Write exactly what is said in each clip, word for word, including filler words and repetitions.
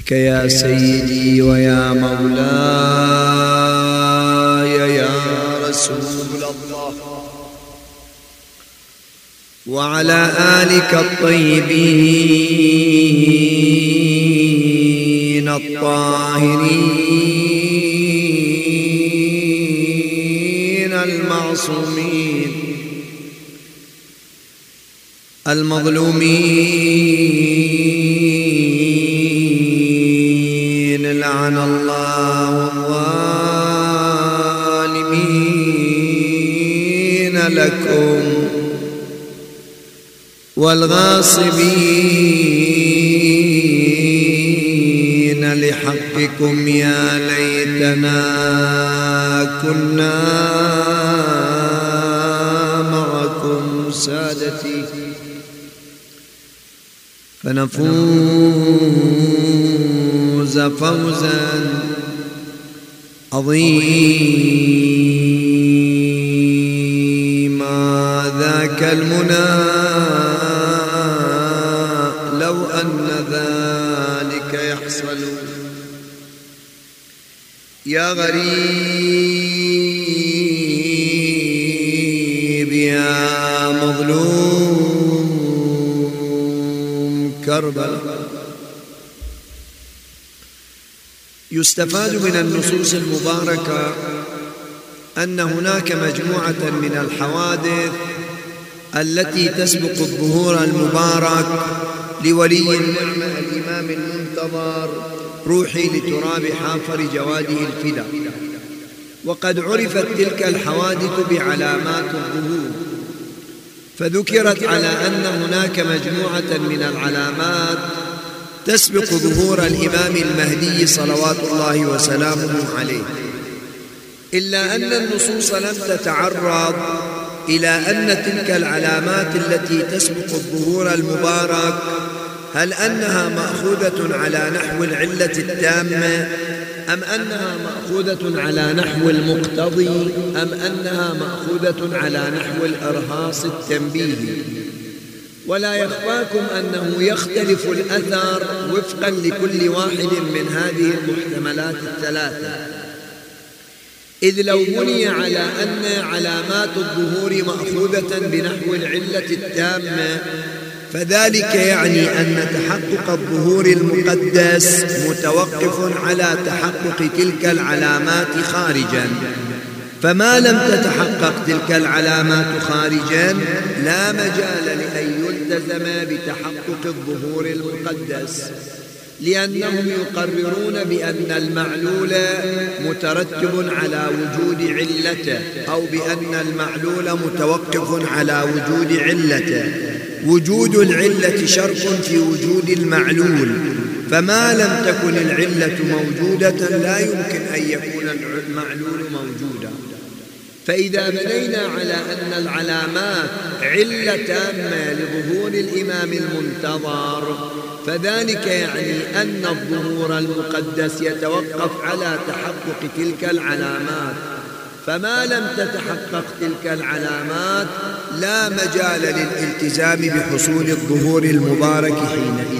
بك يا سيدي ويا مولاي يا رسول الله، وعلى آلك الطيبين الطاهرين المعصومين المظلومين، لعن الله الظالمين لكم والغاصبين لحقكم، يا ليتنا كنا معكم سادتي فنفوز فوزا عظيما. ذاك المنى لو أن ذلك يحصل، يا غريب يا مظلوم كربلاء. يستفاد من النصوص المباركة أن هناك مجموعة من الحوادث التي تسبق الظهور المبارك لولي النعمة الإمام المنتظر روحي لتراب حافر جواده الفدا. وقد عرفت تلك الحوادث بعلامات الظهور، فذكرت على أن هناك مجموعة من العلامات تسبق ظهور الإمام المهدي صلوات الله وسلامه عليه، إلا أن النصوص لم تتعرض إلى أن تلك العلامات التي تسبق الظهور المبارك هل أنها مأخوذة على نحو العلة التامة، أم أنها مأخوذة على نحو المقتضي، أم أنها مأخوذة على نحو الإرهاص التنبيهي. ولا يخفاكم أنه يختلف الأثر وفقا لكل واحد من هذه المحتملات الثلاثة، إذ لو بني على أن علامات الظهور مأخوذة بنحو العلة التامة فذلك يعني أن تحقق الظهور المقدس متوقف على تحقق تلك العلامات خارجا، فما لم تتحقق تلك العلامات خارجا لا مجال لأن يلتزم بتحقق الظهور المقدس، لأنهم يقررون بأن المعلول مترتب على وجود علته، أو بأن المعلول متوقف على وجود علته. وجود العلة شرط في وجود المعلول، فما لم تكن العلة موجودة لا يمكن أن يكون المعلول موجودا. فإذا بنينا على أن العلامات علة تامة لظهور الإمام المنتظر فذلك يعني أن الظهور المقدس يتوقف على تحقق تلك العلامات، فما لم تتحقق تلك العلامات لا مجال للالتزام بحصول الظهور المبارك حينئذ،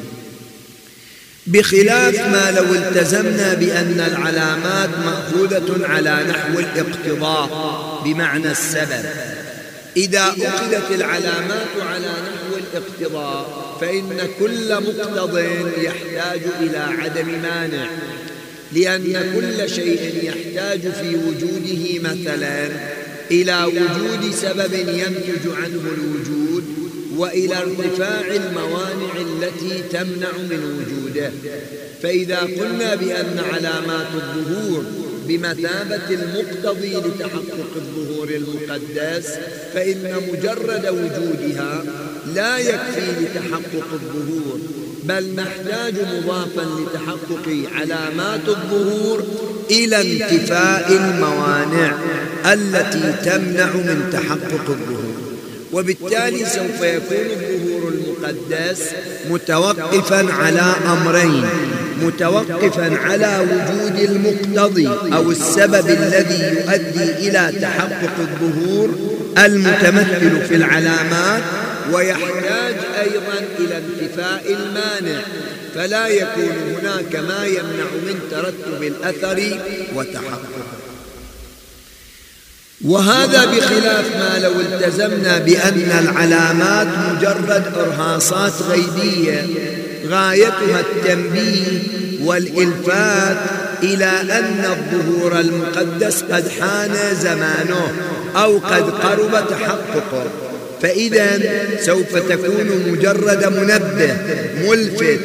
بخلاف ما لو التزمنا بأن العلامات مأخوذة على نحو الاقتضاء بمعنى السبب. إذا أخذت العلامات على نحو الاقتضاء فإن كل مقتض يحتاج إلى عدم مانع، لأن كل شيء يحتاج في وجوده مثلا إلى وجود سبب ينتج عنه الوجود، وإلى ارتفاع الموانع التي تمنع من وجوده. فإذا قلنا بأن علامات الظهور بمثابة المقتضي لتحقق الظهور المقدس فإن مجرد وجودها لا يكفي لتحقق الظهور، بل نحتاج مضافا لتحقق علامات الظهور إلى انتفاء الموانع التي تمنع من تحقق الظهور، وبالتالي سوف يكون الظهور المقدس متوقفا على أمرين: متوقفا على وجود المقتضي أو السبب الذي يؤدي إلى تحقق الظهور المتمثل في العلامات، ويحتاج أيضا إلى انتفاء المانع، فلا يكون هناك ما يمنع من ترتب الأثر وتحققه. وهذا بخلاف ما لو التزمنا بأن العلامات مجرد إرهاصات غيبية غايتها التنبيه والإلفات إلى أن الظهور المقدس قد حان زمانه أو قد قرب تحققه، فإذا سوف تكون مجرد منبه ملفت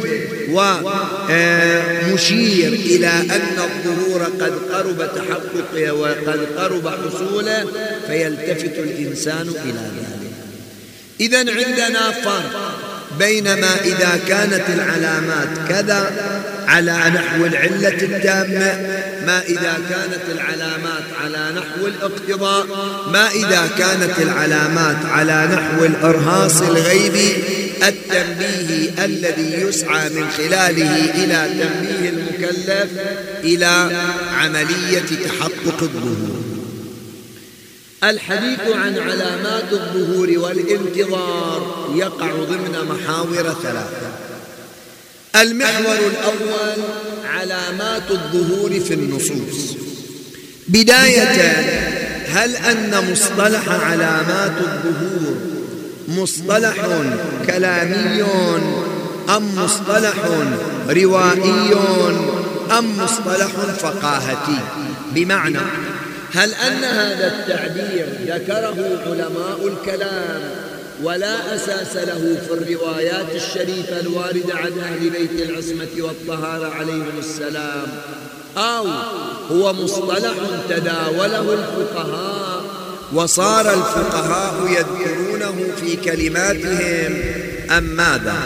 ومشير إلى أن الظهور قد قرب تحققه وقد قرب حصوله، فيلتفت الإنسان إلى ذلك. إذن عندنا فرق بينما إذا كانت العلامات كذا على نحو العلة التامة، ما إذا كانت العلامات على نحو الاقتضاء، ما إذا كانت العلامات على نحو الإرهاص الغيبي التنبيه الذي يسعى من خلاله إلى تنبيه المكلف إلى عملية تحقق الظهور. الحديث عن علامات الظهور والانتظار يقع ضمن محاور ثلاثة. المحور الأول علامات الظهور في النصوص. بداية، هل أن مصطلح علامات الظهور مصطلح كلامي أم مصطلح روائي أم مصطلح فقاهتي؟ بمعنى، هل أن هذا التعبير ذكره علماء الكلام ولا أساس له في الروايات الشريفة الواردة عن أهل بيت العصمة والطهارة عليهم السلام، أو هو مصطلح تداوله الفقهاء وصار الفقهاء يذكرونه في كلماتهم أم ماذا؟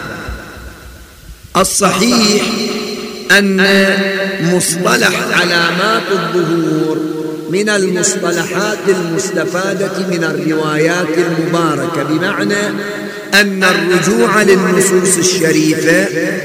الصحيح أن مصطلح علامات الظهور من المصطلحات المستفادة من الروايات المباركة، بمعنى أن الرجوع للنصوص الشريفة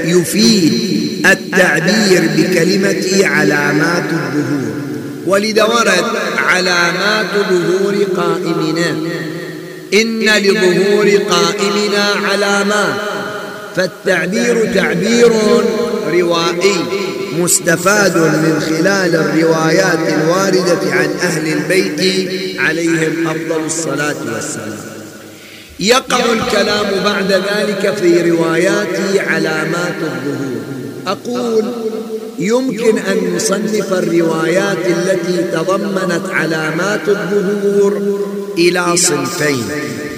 يفيد التعبير بكلمة علامات الظهور. ولذا ورد علامات ظهور قائمنا، إن لظهور قائمنا علامات، فالتعبير تعبير روائي مستفاد من خلال الروايات الواردة عن أهل البيت عليهم أفضل الصلاة والسلام. يقع الكلام بعد ذلك في روايات علامات الظهور. أقول يمكن أن نصنف الروايات التي تضمنت علامات الظهور إلى صنفين.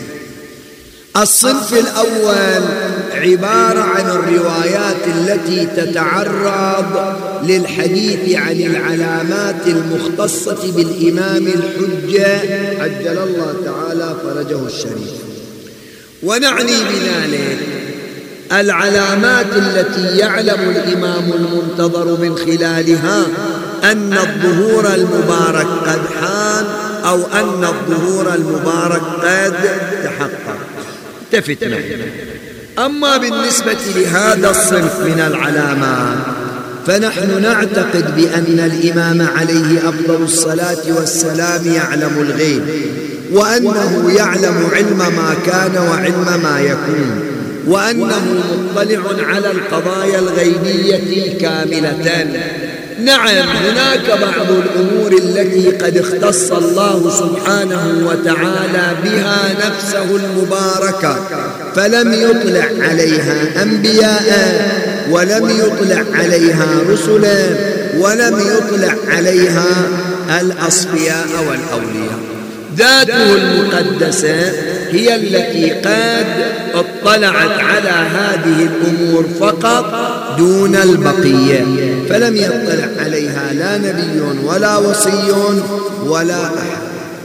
الصنف الأول عبارة عن الروايات التي تتعرض للحديث عن العلامات المختصة بالإمام الحجة عجل الله تعالى فرجه الشريف، ونعني بذلك العلامات التي يعلم الإمام المنتظر من خلالها أن الظهور المبارك قد حان أو أن الظهور المبارك قد تحقق. التفت معي. أما بالنسبة لهذا الصنف من العلامات فنحن نعتقد بأن الإمام عليه أفضل الصلاة والسلام يعلم الغيب، وأنه يعلم علم ما كان وعلم ما يكون، وأنه مطلع على القضايا الغيبية كاملة. نعم، هناك بعض الأمور التي قد اختص الله سبحانه وتعالى بها نفسه المباركة فلم يطلع عليها أنبياء ولم يطلع عليها رسلا ولم يطلع عليها الأصفياء والأولياء. ذاته المقدسة هي التي قد اطلعت على هذه الأمور فقط دون البقية، فلم يطلع عليها لا نبي ولا وصي ولا أحد.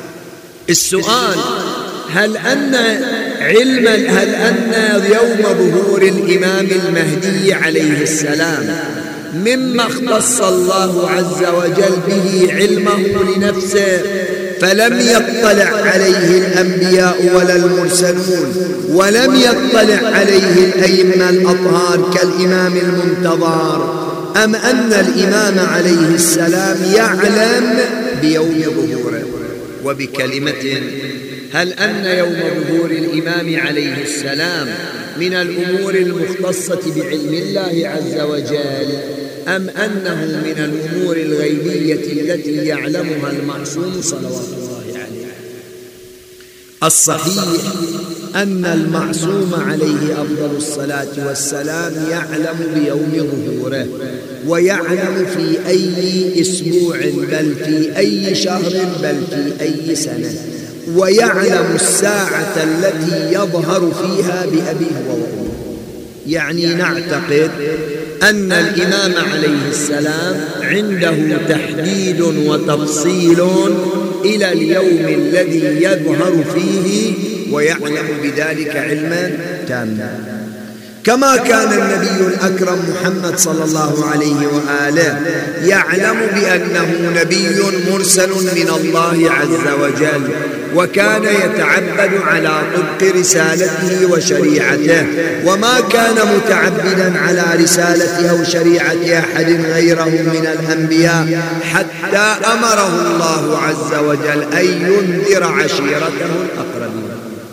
السؤال: هل أن علم هل أن يوم ظهور الإمام المهدي عليه السلام مما اختص الله عز وجل به علمه لنفسه فلم يطلع عليه الأنبياء ولا المرسلون ولم يطلع عليه الأئمة الأطهار كالإمام المنتظر، أم أن الإمام عليه السلام يعلم بيوم ظهوره؟ وبكلمة، هل أن يوم ظهور الإمام عليه السلام من الأمور المختصة بعلم الله عز وجل أم أنه من الأمور الغيبية التي يعلمها المعصوم صلوات الله عليه؟ الصحيح أن المعصوم عليه أفضل الصلاة والسلام يعلم بيوم ظهوره، ويعلم في أي أسبوع بل في أي شهر بل في أي سنة، ويعلم الساعة التي يظهر فيها بأبيه وأمه. يعني نعتقد أن الإمام عليه السلام عنده تحديد وتفصيل إلى اليوم الذي يظهر فيه، ويعلم بذلك علما تاما، كما كان النبي الأكرم محمد صلى الله عليه وآله يعلم بأنه نبي مرسل من الله عز وجل، وكان يتعبد على طبق رسالته وشريعته، وما كان متعبدا على رسالته أو شريعة أحد غيره من الأنبياء، حتى أمره الله عز وجل أن ينذر عشيرته الأقربين.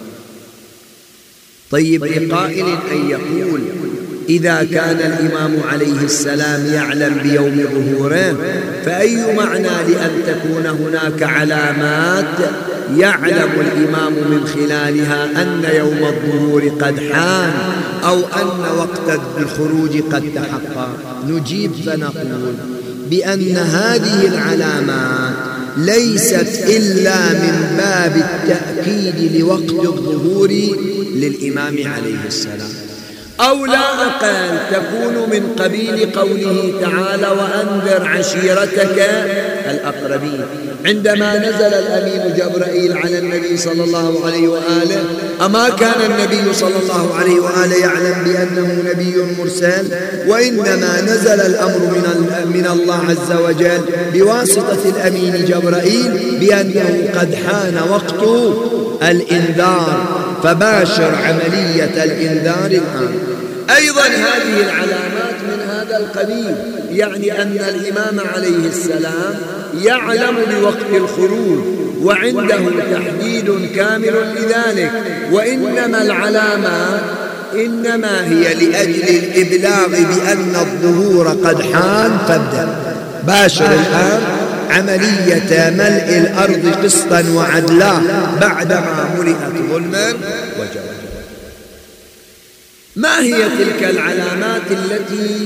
طيب، لقائل أن يقول إذا كان الإمام عليه السلام يعلم بيوم ظهوره، فأي معنى لأن تكون هناك علامات يعلم الإمام من خلالها أن يوم الظهور قد حان أو أن وقت الخروج قد تحقق؟ نجيب فنقول بأن هذه العلامات ليست إلا من باب التأكيد لوقت الظهور للإمام عليه السلام، أو لا أقل تكون من قبيل قوله تعالى وأنذر عشيرتك الأقربين. عندما نزل الأمين جبرائيل على النبي صلى الله عليه وآله، أما كان النبي صلى الله عليه وآله يعلم بأنه نبي مرسل؟ وإنما نزل الأمر من من الله عز وجل بواسطة الأمين جبرائيل بأنه قد حان وقت الإنذار، فباشر عملية الإنذار الآن. أيضا هذه العلامات من هذا القبيل، يعني أن الإمام عليه السلام يعلم بوقت الخروج وعنده تحديد كامل لذلك، وإنما العلامات إنما هي لأجل الإبلاغ بأن الظهور قد حان، فابدأ باشر الآن عملية ملء الأرض قسطا وعدلا بعدما ملئت ظلما وجورا. ما هي تلك العلامات التي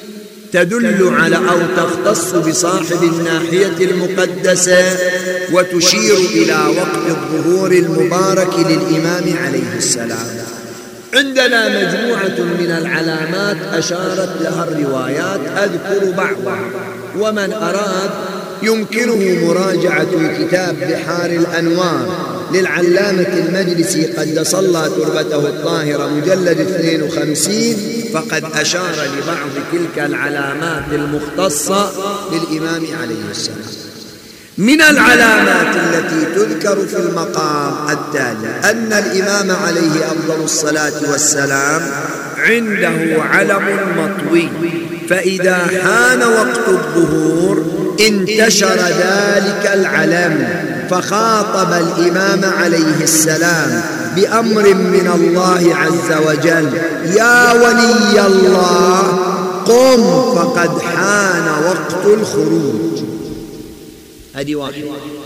تدل على أو تختص بصاحب الناحية المقدسة وتشير إلى وقت الظهور المبارك للإمام عليه السلام؟ عندنا مجموعة من العلامات أشارت لها الروايات، أذكر بعضها، ومن أراد يمكنه مراجعة كتاب بحار الأنوار للعلامة المجلسي قدس الله تربته الطاهرة مجلد اثنين وخمسين، فقد أشار لبعض تلك العلامات المختصة للإمام عليه السلام. من العلامات التي تذكر في المقام التالي أن الإمام عليه أفضل الصلاة والسلام عنده علم مطوي، فإذا حان وقت الظهور انتشر ذلك العلم، فخاطب الإمام عليه السلام بأمر من الله عز وجل: يا ولي الله قم فقد حان وقت الخروج. هذه واحدة.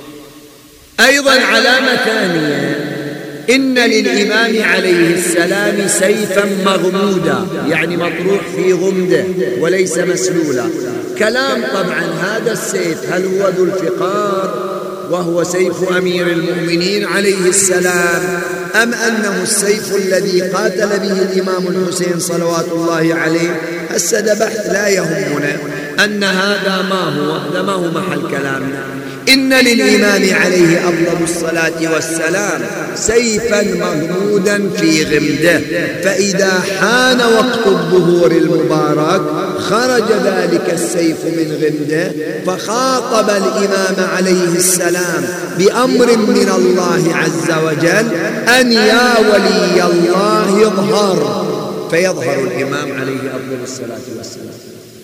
أيضا علامة ثانية، إن للإمام عليه السلام سيفا مغمودا، يعني مطروح في غمده وليس مسلولا. كلام طبعا هذا السيف هل هو ذو الفقار وهو سيف أمير المؤمنين عليه السلام، أم أنه السيف الذي قاتل به الإمام الحسين صلوات الله عليه؟ هسه بحث لا يهمنا أن هذا ما هو، هذا ما هو محل كلامنا. إن للإمام عليه أفضل الصلاة والسلام سيفا مغمودا في غمده، فإذا حان وقت الظهور المبارك خرج ذلك السيف من غمده، فخاطب الإمام عليه السلام بأمر من الله عز وجل أن يا ولي الله يظهر، فيظهر الإمام عليه أفضل الصلاة والسلام.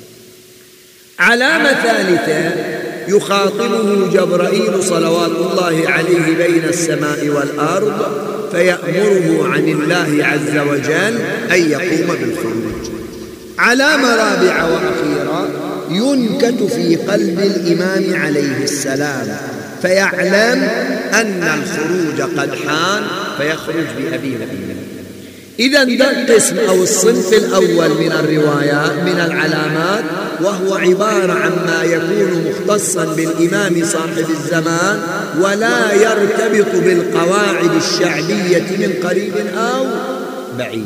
علامة ثالثة، يخاطبه جبرائيل صلوات الله عليه بين السماء والأرض فيأمره عن الله عز وجل أن يقوم بالخروج. علامة رابعة وأخيرة: ينكت في قلب الإمام عليه السلام فيعلم أن الخروج قد حان فيخرج بأبي وأمه. إذا ده القسم أو الصنف الأول من الروايات من العلامات، وهو عبارة عما يكون مختصا بالإمام صاحب الزمان ولا يرتبط بالقواعد الشعبية من قريب أو بعيد.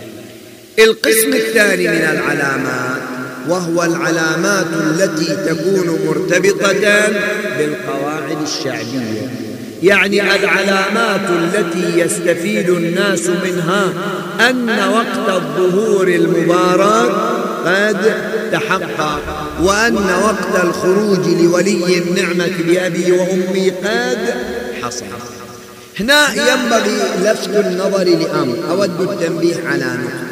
القسم الثاني من العلامات وهو العلامات التي تكون مرتبطة بالقواعد الشعبية، يعني العلامات التي يستفيد الناس منها أن وقت الظهور المبارك قد تحقق، وأن وقت الخروج لولي النعمة بأبي وأمي قد حصل. هنا ينبغي لفت النظر لأمر أود التنبيه على نقطة.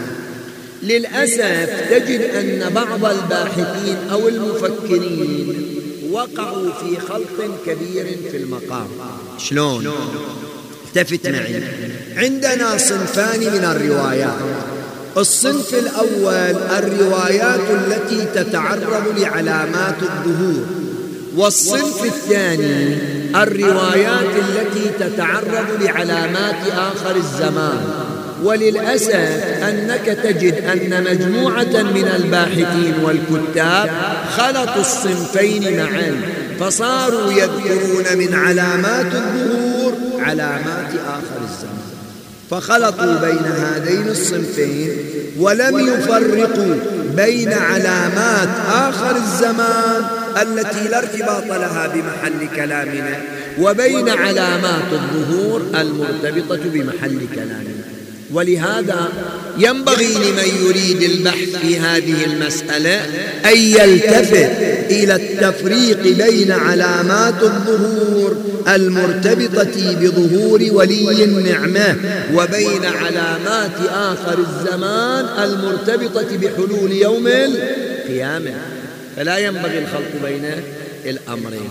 للأسف تجد أن بعض الباحثين أو المفكرين وقعوا في خلط كبير في المقام. شلون؟ التفت معي. عندنا صنفان من الروايات. الصنف الأول الروايات التي تتعرض لعلامات الظهور، والصنف الثاني الروايات التي تتعرض لعلامات آخر الزمان. وللأسف أنك تجد أن مجموعة من الباحثين والكتاب خلطوا الصنفين معا، فصاروا يذكرون من علامات الظهور علامات آخر الزمان، فخلطوا بين هذين الصنفين ولم يفرقوا بين علامات آخر الزمان التي لا ارتباط لها بمحل كلامنا وبين علامات الظهور المرتبطة بمحل كلامنا. ولهذا ينبغي لمن يريد البحث في هذه المسألة أن يلتفت إلى التفريق بين علامات الظهور المرتبطة بظهور ولي النعمة وبين علامات آخر الزمان المرتبطة بحلول يوم القيامة، فلا ينبغي الخلط بين الأمرين.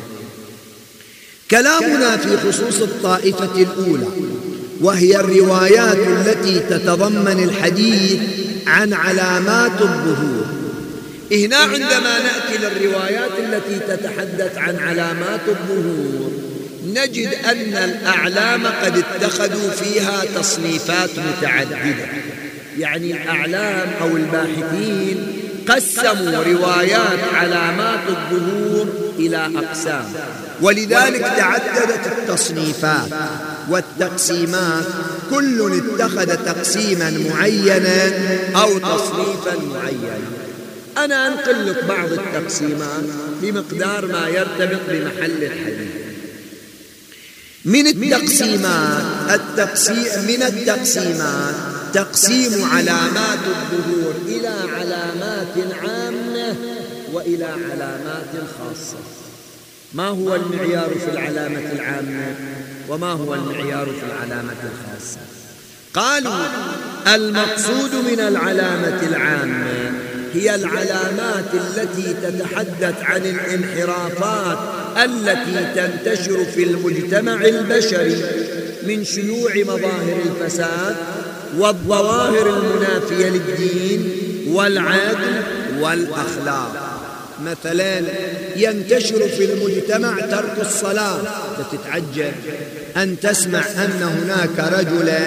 كلامنا في خصوص الطائفة الأولى، وهي الروايات التي تتضمن الحديث عن علامات الظهور. هنا عندما نأتي للروايات التي تتحدث عن علامات الظهور نجد أن الأعلام قد اتخذوا فيها تصنيفات متعددة، يعني الأعلام أو الباحثين قسموا روايات علامات الظهور إلى أقسام، ولذلك تعددت التصنيفات والتقسيمات، كل اتخذ تقسيما معينا أو تصنيفا معينا. أنا أنقل لك بعض التقسيمات بمقدار ما يرتبط بمحل الحديث. من التقسيمات التقسيم من التقسيمات تقسيم علامات الظهور إلى علامات عامة وإلى علامات خاصة. ما هو المعيار في العلامة العامة وما هو المعيار في العلامة الخاصة؟ قالوا المقصود من العلامة العامة هي العلامات التي تتحدث عن الانحرافات التي تنتشر في المجتمع البشري من شيوع مظاهر الفساد والظواهر المنافية للدين والعدل والأخلاق. مثلا ينتشر في المجتمع ترك الصلاة، تتعجب أن تسمع أن هناك رجلا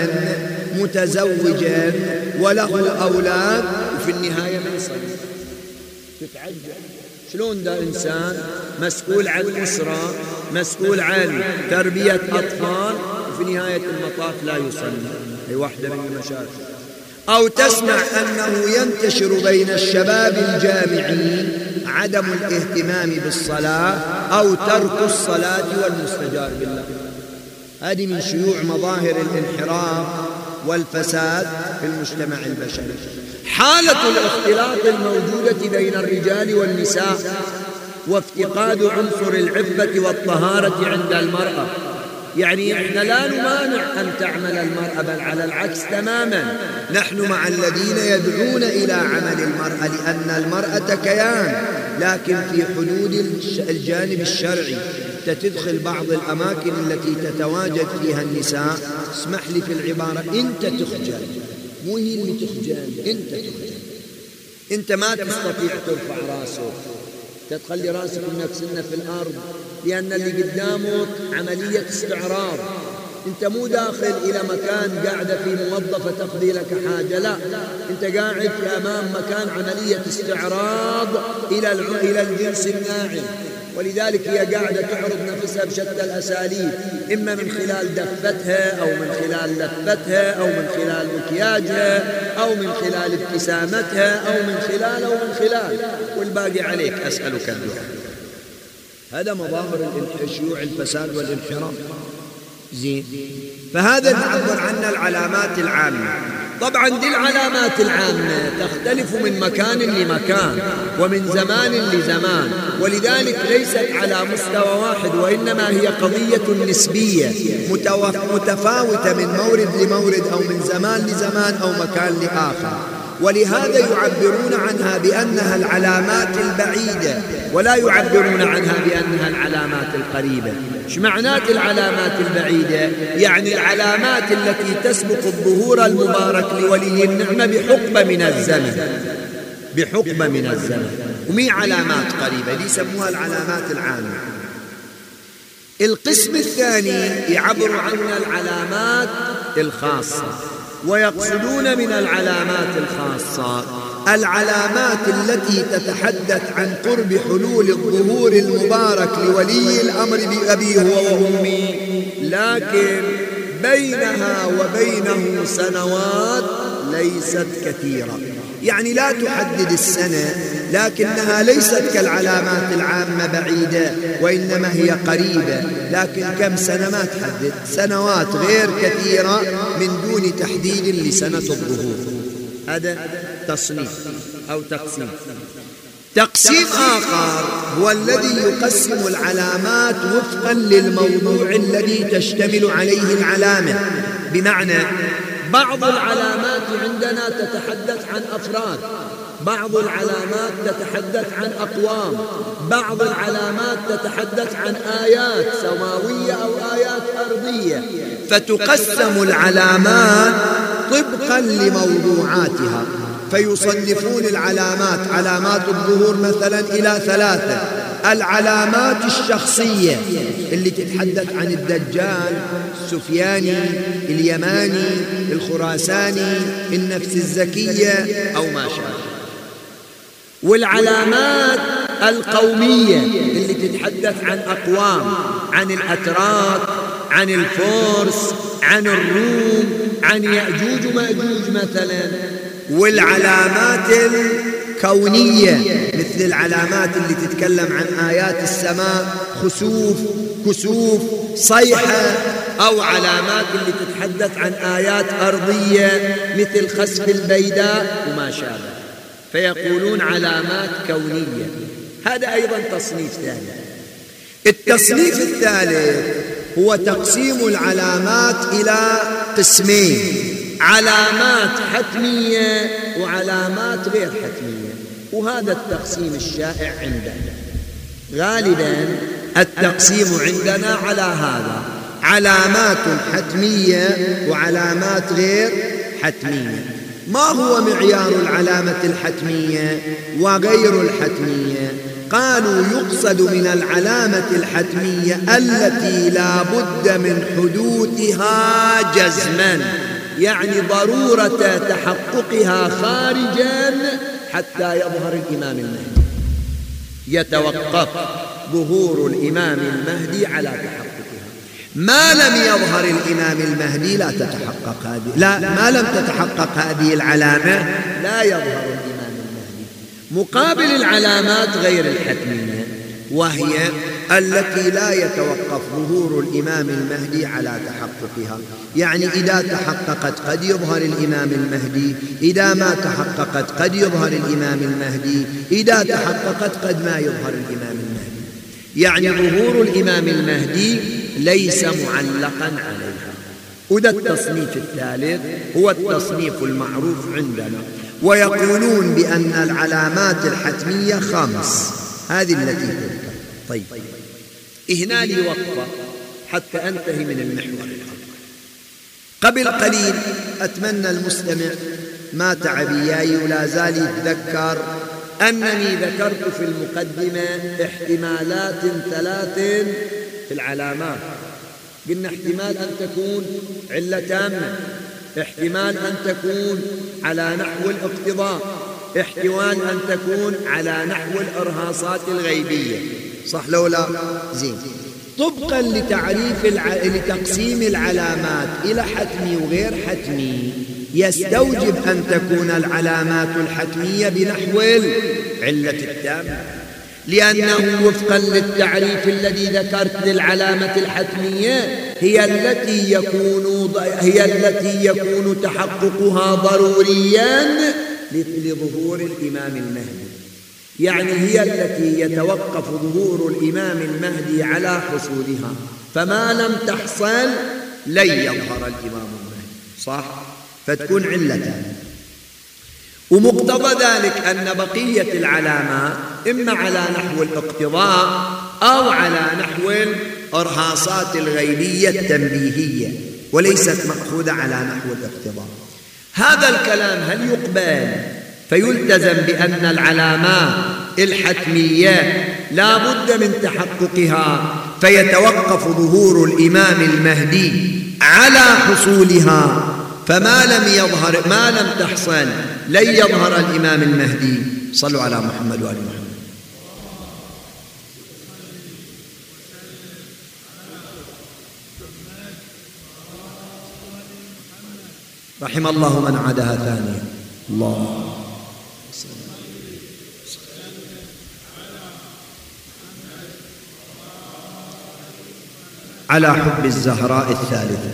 متزوجا وله أولاد وفي النهاية ما يصلي. تتعجب شلون ده إنسان مسؤول عن أسرة، مسؤول عن تربية أطفال، وفي نهاية المطاف لا يصلي. هي واحدة من المشاكل. أو تسمع أنه ينتشر بين الشباب الجامعين عدم الاهتمام بالصلاة أو ترك الصلاة والمستجار بالله. هذه من شيوع مظاهر الانحراف والفساد في المجتمع البشري. حالة الاختلاط الموجودة بين الرجال والنساء وافتقاد عنصر العفة والطهارة عند المرأة، يعني إحنا لا نمانع أن تعمل المرأة، بل على العكس تماما، نحن مع الذين يدعون إلى عمل المرأة، لأن المرأة كيان لكن في حدود الجانب الشرعي. أنت تدخل بعض الأماكن التي تتواجد فيها النساء، اسمح لي في العبارة، أنت تخجل، مو هي اللي تخجل، أنت تخجل. أنت ما تستطيع ترفع راسك، تخلي راسك نفسنا في الأرض، لأن اللي قدامك عملية استعراض. أنت مو داخل إلى مكان قاعدة في موظفة تقضي لك حاجة، لا، أنت قاعد في أمام مكان عملية استعراض إلى إلى الجنس الناعم. ولذلك هي قاعدة تعرض نفسها بشتى الأساليب، إما من خلال دفتها أو من خلال لفتها أو من خلال مكياجها أو من خلال ابتسامتها أو من خلال أو من خلال والباقي عليك أسألك الدعاء. هذا مظاهر شيوع الفساد والانحراف. زين، فهذا نعبر عنه العلامات العامة. طبعا دي العلامات العامة تختلف من مكان لمكان ومن زمان لزمان، ولذلك ليست على مستوى واحد، وإنما هي قضية نسبية متفاوتة من مورد لمورد أو من زمان لزمان أو مكان لآخر. ولهذا يعبرون عنها بأنها العلامات البعيدة ولا يعبرون عنها بأنها العلامات القريبة. ايش معنات العلامات البعيدة؟ يعني العلامات التي تسبق الظهور المبارك لولي النعمة بحقبة من الزمن، بحقبة من الزمن. ومي علامات قريبة دي يسموها العلامات العامة. القسم الثاني يعبر عنها العلامات الخاصة، ويقصدون من العلامات الخاصة العلامات التي تتحدث عن قرب حلول الظهور المبارك لولي الأمر بأبيه وأمي، لكن بينها وبينه سنوات ليست كثيرة. يعني لا تحدد السنة، لكنها ليست كالعلامات العامة بعيدة، وإنما هي قريبة، لكن كم سنة ما تحدد، سنوات غير كثيرة من دون تحديد لسنة الظهور. هذا تصنيف أو تقسيم. تقسيم آخر هو الذي يقسم العلامات وفقا للموضوع الذي تشتمل عليه العلامة. بمعنى بعض العلامات عندنا تتحدث عن أفراد، بعض العلامات تتحدث عن أقوام، بعض العلامات تتحدث عن آيات سماوية أو آيات أرضية، فتقسم العلامات طبقا لموضوعاتها. فيصنفون العلامات، علامات الظهور مثلا إلى ثلاثة: العلامات الشخصية اللي تتحدث عن الدجال، السفياني، اليماني، الخراساني، النفس الزكية أو ما شابه. والعلامات القومية اللي تتحدث عن أقوام، عن الأتراك، عن الفرس، عن الروم، عن يأجوج ومأجوج مثلا. والعلامات الكونية مثل العلامات اللي تتكلم عن آيات السماء، خسوف، كسوف، صيحة، أو علامات اللي تتحدث عن آيات أرضية مثل خسف البيداء وما شابه. فيقولون علامات كونية. هذا أيضا تصنيف ثالث. التصنيف الثالث هو تقسيم العلامات إلى قسمين: علامات حتمية وعلامات غير حتمية. وهذا التقسيم الشائع عندنا. غالبا التقسيم عندنا على هذا: علامات حتمية وعلامات غير حتمية. ما هو معيار العلامة الحتمية وغير الحتمية؟ قالوا يقصد من العلامة الحتمية التي لا بد من حدوثها جزما، يعني ضرورة تحققها خارجا حتى يظهر الإمام المهدي. يتوقف ظهور الإمام المهدي على تحققها. ما لم يظهر الإمام المهدي لا تتحقق هذه، لا ما لم تتحقق هذه العلامة لا يظهر الإمام المهدي. مقابل العلامات غير الحتمية، وهي التي لا يتوقف ظهور الإمام المهدي على تحققها. يعني إذا تحققت قد يظهر الإمام المهدي، إذا ما تحققت قد يظهر الإمام المهدي، إذا تحققت قد ما يظهر الإمام المهدي. يعني ظهور الإمام المهدي ليس معلقا عليها. وده التصنيف الثالث هو التصنيف المعروف عندنا. ويقولون بأن العلامات الحتمية خمس، هذه التي تذكر. طيب، هنا لي وقفة حتى أنتهي من المحور الأول. قبل قليل أتمنى المستمع ما تعب إياي ولا زال يتذكر أنني ذكرت في المقدمة احتمالات ثلاث في العلامات. قلنا احتمال أن تكون علة تامة، احتمال أن تكون على نحو الاقتضاء، احتمال أن تكون على نحو الإرهاصات الغيبية. صح لو لا؟ زين. طبقا لتعريف الع... لتقسيم العلامات إلى حتمي وغير حتمي، يستوجب أن تكون العلامات الحتمية بنحو العلة التامة، لأنه وفقا للتعريف الذي ذكرت للعلامة الحتمية هي التي يكون هي التي يكون تحققها ضروريا لظهور الإمام المهدي. يعني هي التي يتوقف ظهور الإمام المهدي على حصولها، فما لم تحصل لن يظهر الإمام المهدي. صح؟ فتكون علة. ومقتضى ذلك أن بقية العلامات إما على نحو الاقتضاء أو على نحو الإرهاصات الغيبية التنبيهية، وليست مأخوذة على نحو الاقتضاء. هذا الكلام هل يقبل فيلتزم بأن العلامات الحتمية لا بد من تحققها فيتوقف ظهور الإمام المهدي على حصولها، فما لم يظهر ما لم تحصل لن يظهر الإمام المهدي؟ صلوا على محمد وآل محمد. رحم الله من عادها ثانية. الله على حب الزهراء الثالثة.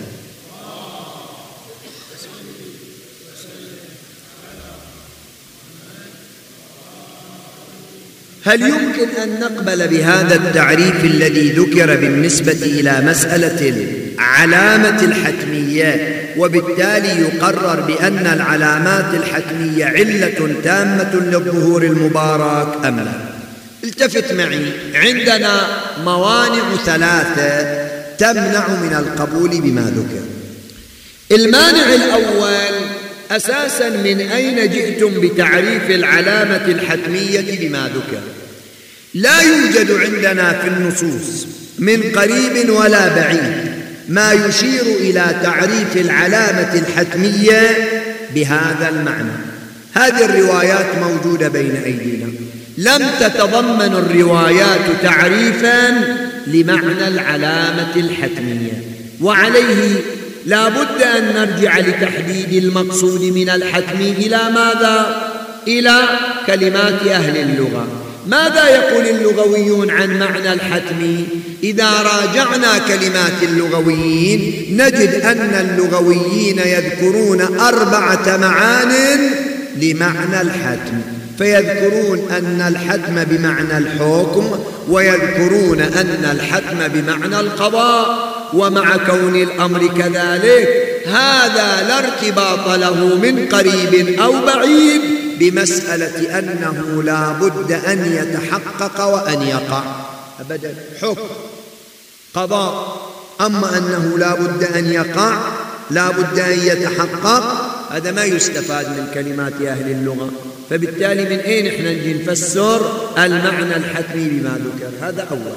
هل يمكن أن نقبل بهذا التعريف الذي ذكر بالنسبة إلى مسألة العلامة الحتمية، وبالتالي يقرر بأن العلامات الحتمية علة تامة للظهور المبارك أم لا؟ التفت معي، عندنا موانع ثلاثة تمنع من القبول بما ذكر. المانع الأول أساساً من أين جئتم بتعريف العلامة الحتمية بما ذكر؟ لا يوجد عندنا في النصوص من قريب ولا بعيد ما يشير إلى تعريف العلامة الحتمية بهذا المعنى. هذه الروايات موجودة بين أيدينا، لم تتضمن الروايات تعريفاً لمعنى العلامة الحتمية، وعليه لا بد أن نرجع لتحديد المقصود من الحتم إلى ماذا؟ إلى كلمات أهل اللغة. ماذا يقول اللغويون عن معنى الحتم؟ إذا راجعنا كلمات اللغويين نجد أن اللغويين يذكرون أربعة معان لمعنى الحتم، فيذكرون أن الحتم بمعنى الحكم، ويذكرون أن الحتم بمعنى القضاء. ومع كون الأمر كذلك هذا لا ارتباط له من قريب أو بعيد بمسألة أنه لا بد أن يتحقق وأن يقع أبدا. حكم قضاء، أما أنه لا بد أن يقع لا بد أن يتحقق، هذا ما يستفاد من كلمات أهل اللغة. فبالتالي من أين إحنا نجي نفسر المعنى الحتمي بما ذكر؟ هذا أولا.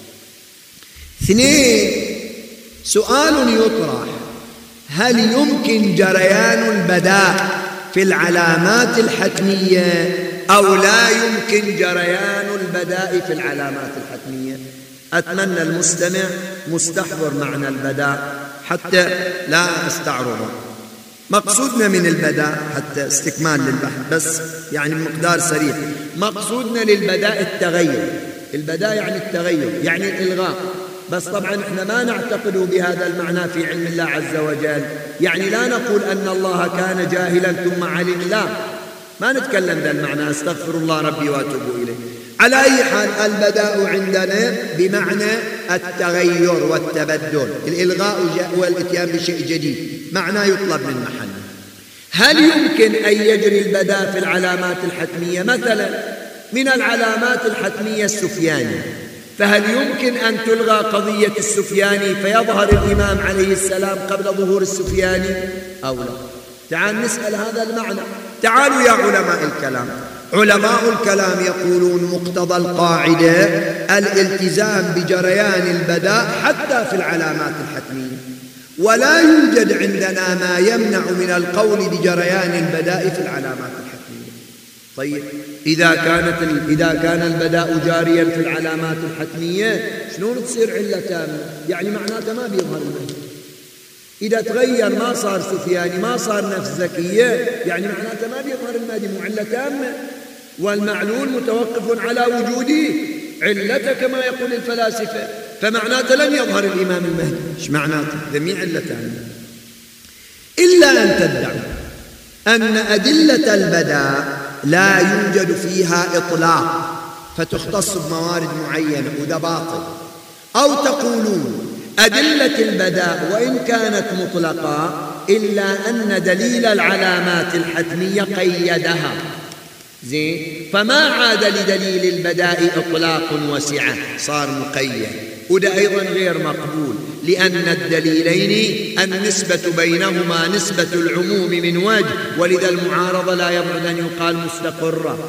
اثنين، سؤال يطرح: هل يمكن جريان البداء في العلامات الحتمية أو لا يمكن جريان البداء في العلامات الحتمية؟ أتمنى المستمع مستحضر معنى البداء حتى لا استعرضه. مقصودنا من البداء حتى استكمال للبحث، بس يعني بمقدار سريع، مقصودنا للبداء التغير. البداء يعني التغير، يعني الإلغاء، بس طبعا احنا ما نعتقد بهذا المعنى في علم الله عز وجل. يعني لا نقول أن الله كان جاهلا ثم علم، لا، ما نتكلم ذا المعنى، استغفر الله ربي واتوب إليه. على أي حال البداء عندنا بمعنى التغير والتبدل، الإلغاء والإتيان بشيء جديد، معنى يطلب من محله. هل يمكن أن يجري البداء في العلامات الحتمية؟ مثلا من العلامات الحتمية السفياني، فهل يمكن أن تلغى قضية السفياني فيظهر الإمام عليه السلام قبل ظهور السفياني أو لا؟ تعال نسأل هذا المعنى. تعالوا يا علماء الكلام. علماء الكلام يقولون مقتضى القاعدة الالتزام بجريان البداء حتى في العلامات الحتمية، ولا يوجد عندنا ما يمنع من القول بجريان البداء في العلامات الحتمية. طيب إذا كانت إذا كان البداء جاريا في العلامات الحتمية شلون تصير علة تامة؟ يعني معناته ما بيظهر المهدي. إذا تغير ما صار سفياني ما صار نفس زكية يعني معناته ما بيظهر المهدي، مو علة تامة. والمعلول متوقف على وجود علته كما يقول الفلاسفة، فمعناته لن يظهر الإمام المهدي. إيش معناته؟ ذمي علة تامة. إلا أن تدعوا أن أدلة البداء لا يوجد فيها إطلاق فتختص بموارد معينة، وده باطل. أو تقولون أدلة البداء وإن كانت مطلقة إلا أن دليل العلامات الحتمية قيدها، زين، فما عاد لدليل البداء إطلاق وسعة، صار مقيد، وده أيضا غير مقبول، لأن الدليلين النسبة بينهما نسبة العموم من وجه، ولذا المعارضة لا يبعد أن يقال مستقرة،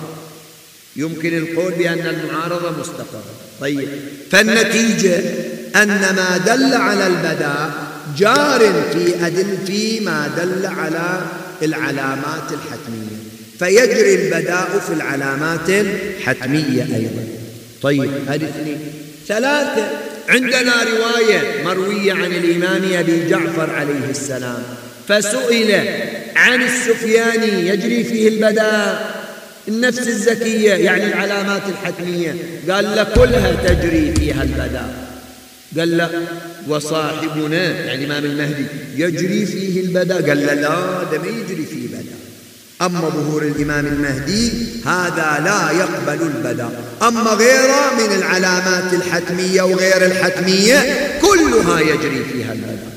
يمكن القول بأن المعارضة مستقرة. طيب، فالنتيجة أن ما دل على البداء جار في أدل فيما دل على العلامات الحتمية، فيجري البداء في العلامات الحتمية أيضا. طيب، هذه اثنين. ثلاثة، عندنا رواية مروية عن الإمام أبي جعفر عليه السلام فسئل عن السفياني يجري فيه البداء النفس الزكية يعني العلامات الحتمية، قال له كلها تجري فيها البداء. قال له وصاحبنا يعني الإمام المهدي يجري فيه البداء؟ قال له لا، ده ما يجري فيه بداء. أما ظهور الإمام المهدي هذا لا يقبل البداء، أما غيره من العلامات الحتمية وغير الحتمية كلها يجري فيها البداء.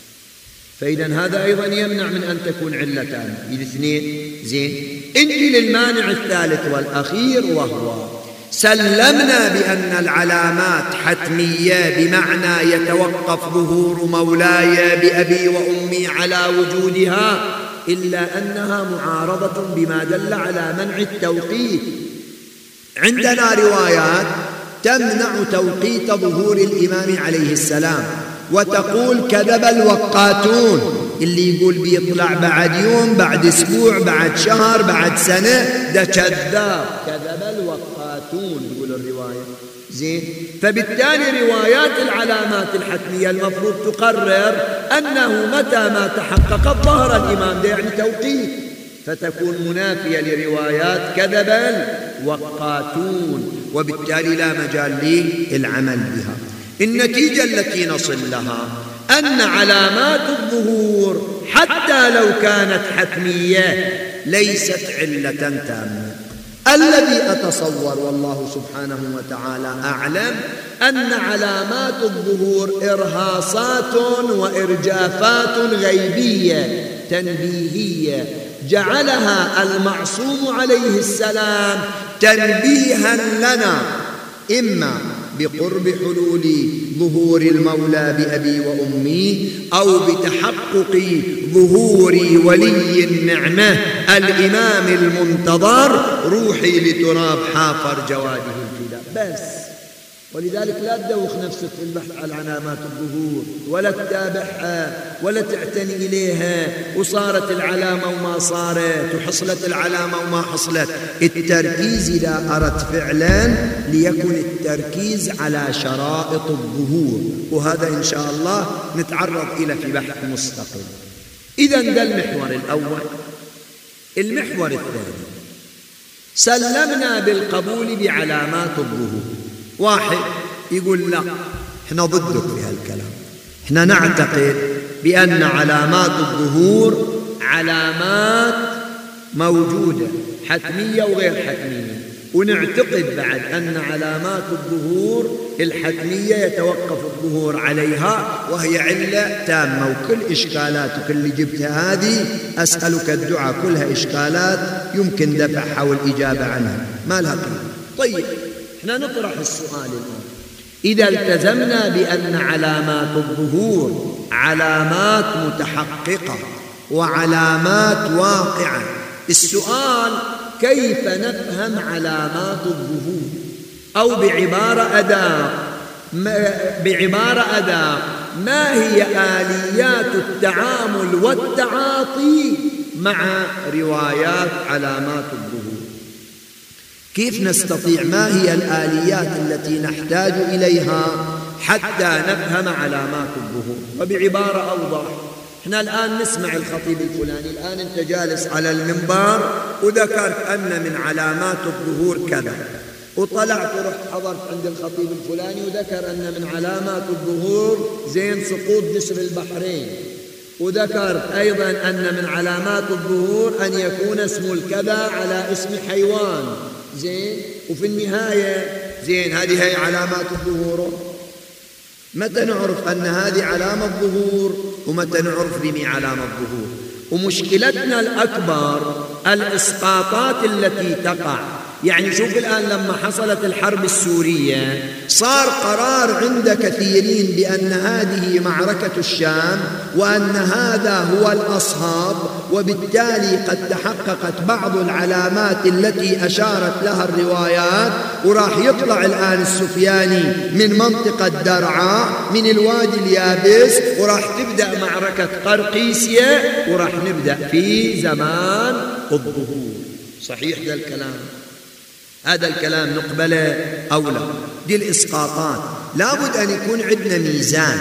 فإذا هذا أيضا يمنع من أن تكون علتان. الاثنين زين. انجي للمانع الثالث والأخير، وهو سلمنا بأن العلامات حتمية بمعنى يتوقف ظهور مولاي بأبي وأمي على وجودها، إلا أنها معارضة بما دل على منع التوقيت. عندنا روايات تمنع توقيت ظهور الإمام عليه السلام، وتقول كذب الوقاتون، اللي يقول بيطلع بعد يوم بعد أسبوع بعد شهر بعد سنة ده كذاب، كذب الوقاتون يقول الرواية. زين، فبالتالي روايات العلامات الحتمية المفروض تقرر أنه متى ما تحقق ظهر الإمام، ده يعني توقيت، فتكون منافية لروايات كذب الوقاتون، وبالتالي لا مجال للعمل بها. النتيجة التي نصل لها أن علامات الظهور حتى لو كانت حتمية ليست علة تامة. الذي أتصور والله سبحانه وتعالى أعلم أن علامات الظهور إرهاصات وإرجافات غيبية تنبيهية جعلها المعصوم عليه السلام تنبيها لنا، إما بقرب حلول ظهور المولى بأبي وأمي، أو بتحقق ظهور ولي النعمة الإمام المنتظر روحي لتراب حافر جواده الفداء بس. ولذلك لا تدوخ نفسك في البحث عن علامات الظهور، ولا تتابعها ولا تعتني إليها، وصارت العلامة وما صارت، وحصلت العلامة وما حصلت. التركيز إذا أردت فعلا ليكن التركيز على شرائط الظهور، وهذا إن شاء الله نتعرض إلى في بحث مستقل. إذن ده المحور الأول. المحور الثاني، سلمنا بالقبول بعلامات الظهور. واحد يقول لا، احنا ضدك في هالكلام، احنا نعتقد بأن علامات الظهور علامات موجودة حتمية وغير حتمية، ونعتقد بعد أن علامات الظهور الحتمية يتوقف الظهور عليها وهي علة تامة. وكل إشكالات وكل اللي جبتها هذه أسألك الدعاء كلها إشكالات يمكن دفعها والإجابة عنها ما لها قيمة. طيب، احنا نطرح السؤال الآن، إذا التزمنا بأن علامات الظهور علامات متحققة وعلامات واقعة، السؤال كيف نفهم علامات الظهور؟ أو بعبارة أداة بعبارة أداة ما هي آليات التعامل والتعاطي مع روايات علامات الظهور؟ كيف نستطيع، ما هي الآليات التي نحتاج إليها حتى نفهم علامات الظهور؟ وبعبارة أوضح، احنا الآن نسمع الخطيب الفلاني، الآن أنت جالس على المنبر وذكرت أن من علامات الظهور كذا، وطلعت ورحت حضرت عند الخطيب الفلاني وذكر أن من علامات الظهور زين سقوط جسر البحرين، وذكرت أيضا أن من علامات الظهور أن يكون اسم الكذا على اسم حيوان، زين، وفي النهاية زين هذه هي علامات الظهور. متى نعرف أن هذه علامة ظهور ومتى نعرف بمي علامة ظهور؟ ومشكلتنا الأكبر الإسقاطات التي تقع. يعني شوف الآن لما حصلت الحرب السورية صار قرار عند كثيرين بأن هذه معركة الشام وأن هذا هو الأصهاب، وبالتالي قد تحققت بعض العلامات التي أشارت لها الروايات، وراح يطلع الآن السفياني من منطقة درعا من الوادي اليابس، وراح تبدأ معركة قرقيسية، وراح نبدأ في زمان الظهور. صحيح ذا الكلام؟ هذا الكلام نقبله أو لا؟ دي الإسقاطات لابد أن يكون عندنا ميزان.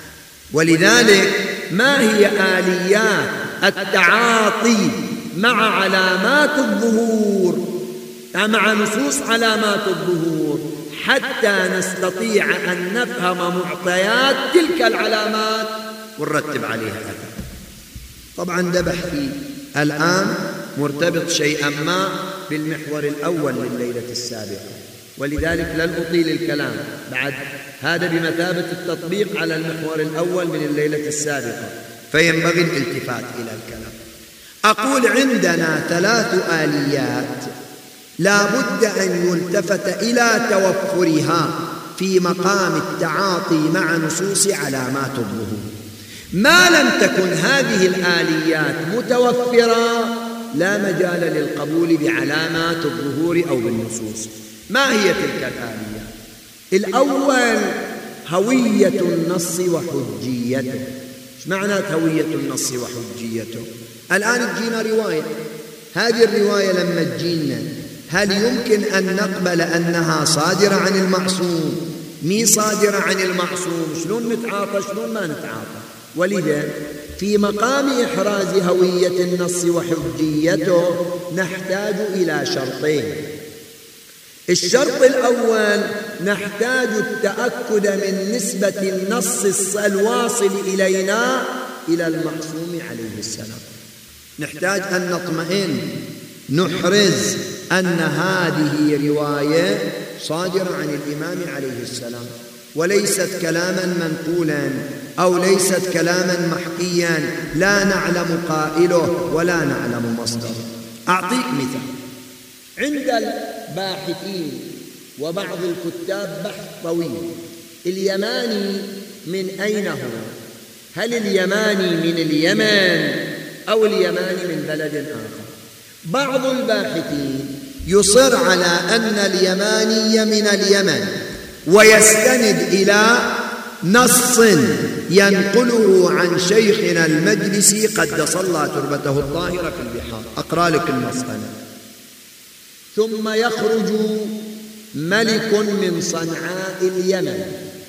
ولذلك ما هي آليات التعاطي مع علامات الظهور، مع نصوص علامات الظهور، حتى نستطيع أن نفهم معطيات تلك العلامات ونرتب عليها أثر؟ طبعا ده بحثي الآن مرتبط شيئا ما بالمحور الأول لليلة السابقة، ولذلك لن أطيل الكلام بعد هذا بمثابة التطبيق على المحور الأول من الليلة السابقة، فينبغي الالتفات إلى الكلام. أقول عندنا ثلاث آليات لا بد أن يلتفت إلى توفرها في مقام التعاطي مع نصوص علامات الظهور. ما لم تكن هذه الآليات متوفرة لا مجال للقبول بعلامات الظهور أو بالنصوص. ما هي تلك الآليات؟ الأول هوية النص وحجيته. ايش معنى هوية النص وحجيته؟ الآن تجينا رواية، هذه الرواية لما تجينا هل يمكن أن نقبل أنها صادرة عن المعصوم؟ مي صادرة عن المعصوم، شلون نتعاطى شلون ما نتعاطى؟ ولذا في مقام إحراز هوية النص وحجيته نحتاج إلى شرطين. الشرط الأول نحتاج التأكد من نسبة النص الواصل إلينا إلى المعصوم عليه السلام. نحتاج أن نطمئن نحرز أن هذه رواية صادرة عن الإمام عليه السلام، وليست كلاما منقولا أو ليست كلاما محكيا لا نعلم قائله ولا نعلم مصدره. أعطيك مثال. عند الباحثين وبعض الكتاب بحث طويل، اليماني من أين هو؟ هل اليماني من اليمن أو اليماني من بلد آخر؟ بعض الباحثين يصر على أن اليماني من اليمن ويستند إلى نص ينقله عن شيخنا المجلسي قدس الله تربته الطاهرة في البحار. أقرأ لك النص أنا. ثم يخرج ملك من صنعاء اليمن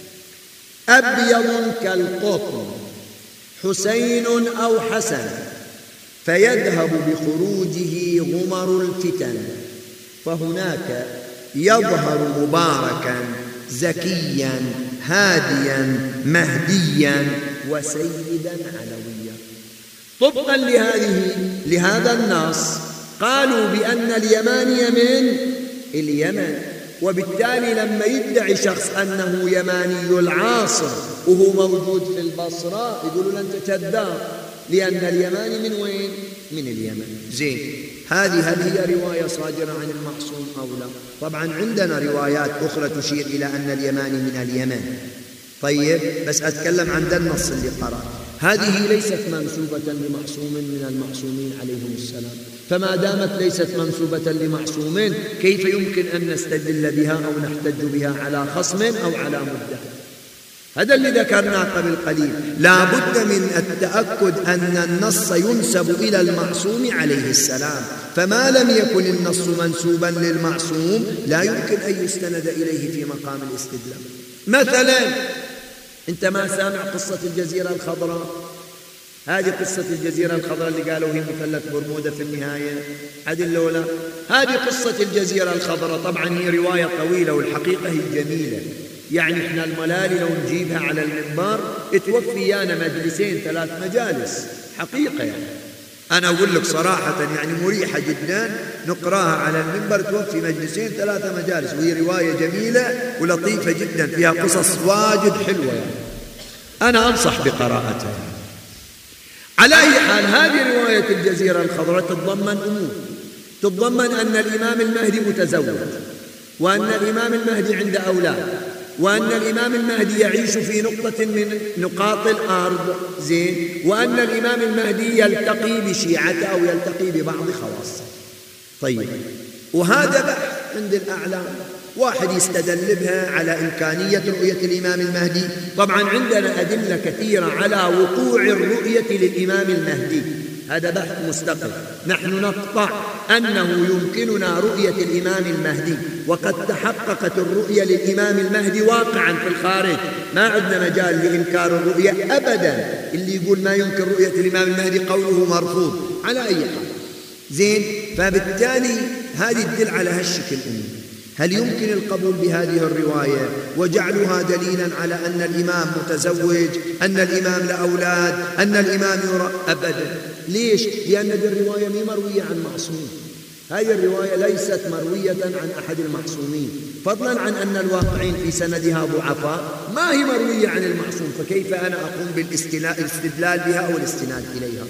أبيض كالقطن حسين أو حسن، فيذهب بخروجه غمر الفتن، فهناك يظهر مباركا زكيا هاديا مهديا وسيدا علويا. طبقا لهذه لهذا النص قالوا بأن اليماني من اليمن، وبالتالي لما يدعي شخص أنه يماني العاصر وهو موجود في البصرة يقولوا له أنت كذاب، لأن اليماني من وين؟ من اليمن. زين، هذه هل هي رواية صادرة عن المعصوم أو لا؟ طبعا عندنا روايات أخرى تشير إلى أن اليماني من اليمن. طيب، بس أتكلم عن ذا النص اللي قرأ. هذه ليست منسوبة لمعصوم من المعصومين عليهم السلام، فما دامت ليست منسوبة لمعصوم كيف يمكن أن نستدل بها أو نحتج بها على خصم أو على مدعي؟ هذا اللي ذكرناه قبل قليل. لا بد من التأكد أن النص ينسب إلى المعصوم عليه السلام، فما لم يكن النص منسوبا للمعصوم لا يمكن أن يستند إليه في مقام الاستدلال. مثلا أنت ما سامع قصة الجزيرة الخضراء؟ هذه قصة الجزيرة الخضراء اللي قالوا هي مثلث برمودا في النهاية، عدل ولا؟ هذه قصة الجزيرة الخضراء. طبعا هي رواية طويلة والحقيقة هي جميلة، يعني احنا الملالي لو نجيبها على المنبر توفيانا مجلسين ثلاث مجالس حقيقة. يعني أنا أقول لك صراحة يعني مريحة جدا، نقراها على المنبر توفي مجلسين ثلاثة مجالس، وهي رواية جميلة ولطيفة جدا فيها قصص واجد حلوة. يعني أنا أنصح بقراءتها. على أي حال، هذه رواية الجزيرة الخضراء تتضمن أمور، تتضمن أن الإمام المهدي متزوج، وأن الإمام المهدي عنده أولاد، وأن الإمام المهدي يعيش في نقطة من نقاط الأرض. زين، وأن الإمام المهدي يلتقي بشيعته أو يلتقي ببعض خواصه. طيب، وهذا بحث عند الأعلام، واحد يستدل بها على إمكانية رؤية الإمام المهدي. طبعا عندنا أدلة كثيرة على وقوع الرؤية للإمام المهدي، هذا بحث مستقل. نحن نقطع أنه يمكننا رؤية الإمام المهدي، وقد تحققت الرؤية للإمام المهدي واقعا في الخارج، ما عندنا مجال لإنكار الرؤية أبدا. اللي يقول ما يمكن رؤية الإمام المهدي قوله مرفوض على أي حال. زين، فبالتالي هذه تدل على هالشكل. أمي هل يمكن القبول بهذه الرواية وجعلها دليلا على أن الإمام متزوج، أن الإمام له أولاد، أن الإمام يرى؟ أبدا. ليش؟ لأن هذه الرواية مي مروية عن معصوم، هذه الرواية ليست مروية عن أحد المعصومين، فضلا عن أن الواقعين في سندها ضعفاء، ما هي مروية عن المعصوم، فكيف أنا أقوم بالاستدلال بها أو الاستناد إليها؟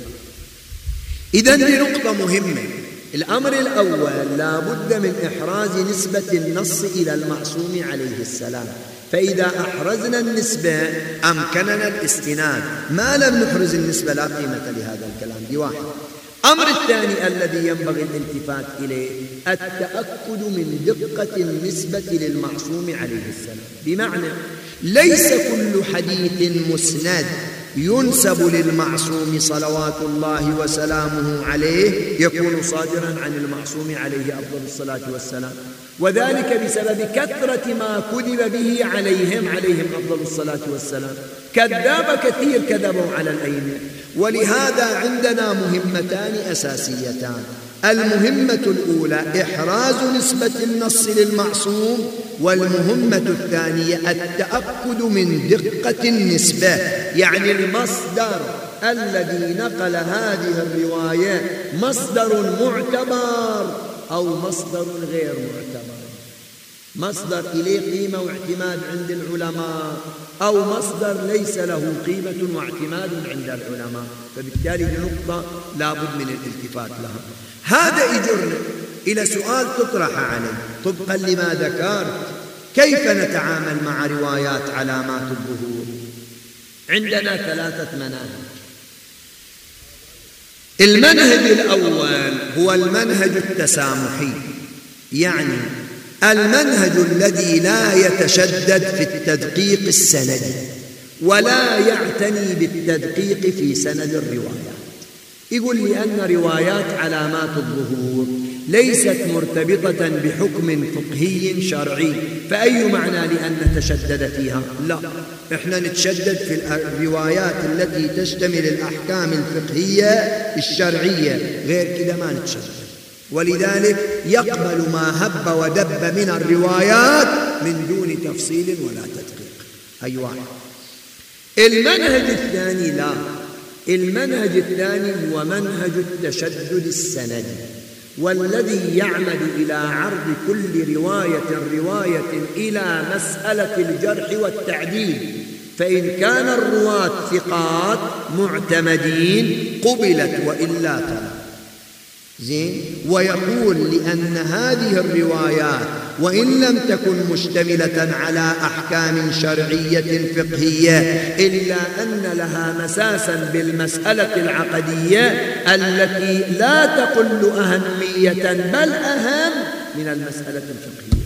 إذن دي نقطة مهمة. الأمر الأول، لا بد من إحراز نسبة النص إلى المعصوم عليه السلام، فإذا أحرزنا النسبة أمكننا الاستناد، ما لم نحرز النسبة لا قيمة لهذا الكلام. دي واحد. أمر الثاني الذي ينبغي الالتفات إليه التأكد من دقة النسبة للمعصوم عليه السلام، بمعنى ليس كل حديث مسند ينسب للمعصوم صلوات الله وسلامه عليه يكون صادرا عن المعصوم عليه أفضل الصلاة والسلام، وذلك بسبب كثرة ما كذب به عليهم عليهم أفضل الصلاة والسلام. كذاب كثير كذبوا على الأئمة. ولهذا عندنا مهمتان أساسيتان. المهمة الأولى إحراز نسبة النص للمعصوم، والمهمة الثانية التأكد من دقة النسبة، يعني المصدر الذي نقل هذه الرواية مصدر معتبر أو مصدر غير معتبر، مصدر إليه قيمة واعتماد عند العلماء أو مصدر ليس له قيمة واعتماد عند العلماء. فبالتالي نقطة لا بد من الالتفات لها. هذا يجرنا إلى سؤال تطرح عليه طبقا لما ذكرت: كيف نتعامل مع روايات علامات الظهور؟ عندنا ثلاثة مناهج. المنهج الأول هو المنهج التسامحي، يعني المنهج الذي لا يتشدد في التدقيق السندي ولا يعتني بالتدقيق في سند الروايات. يقول لي أن روايات علامات الظهور ليست مرتبطة بحكم فقهي شرعي، فأي معنى لأن نتشدد فيها؟ لا، إحنا نتشدد في الروايات التي تشتمل الأحكام الفقهية الشرعية، غير كذا ما نتشدد. ولذلك يقبل ما هب ودب من الروايات من دون تفصيل ولا تدقيق. أي واحد. المنهج الثاني لا، المنهج الثاني هو منهج التشدد السندي، والذي يعمد إلى عرض كل رواية رواية إلى مسألة الجرح والتعديل، فإن كان الرواة ثقات معتمدين قبلت وإلا فلا. زين. ويقول لأن هذه الروايات وإن لم تكن مشتملة على أحكام شرعية فقهية إلا أن لها مساسا بالمسألة العقدية التي لا تقل أهمية بل أهم من المسألة الفقهية.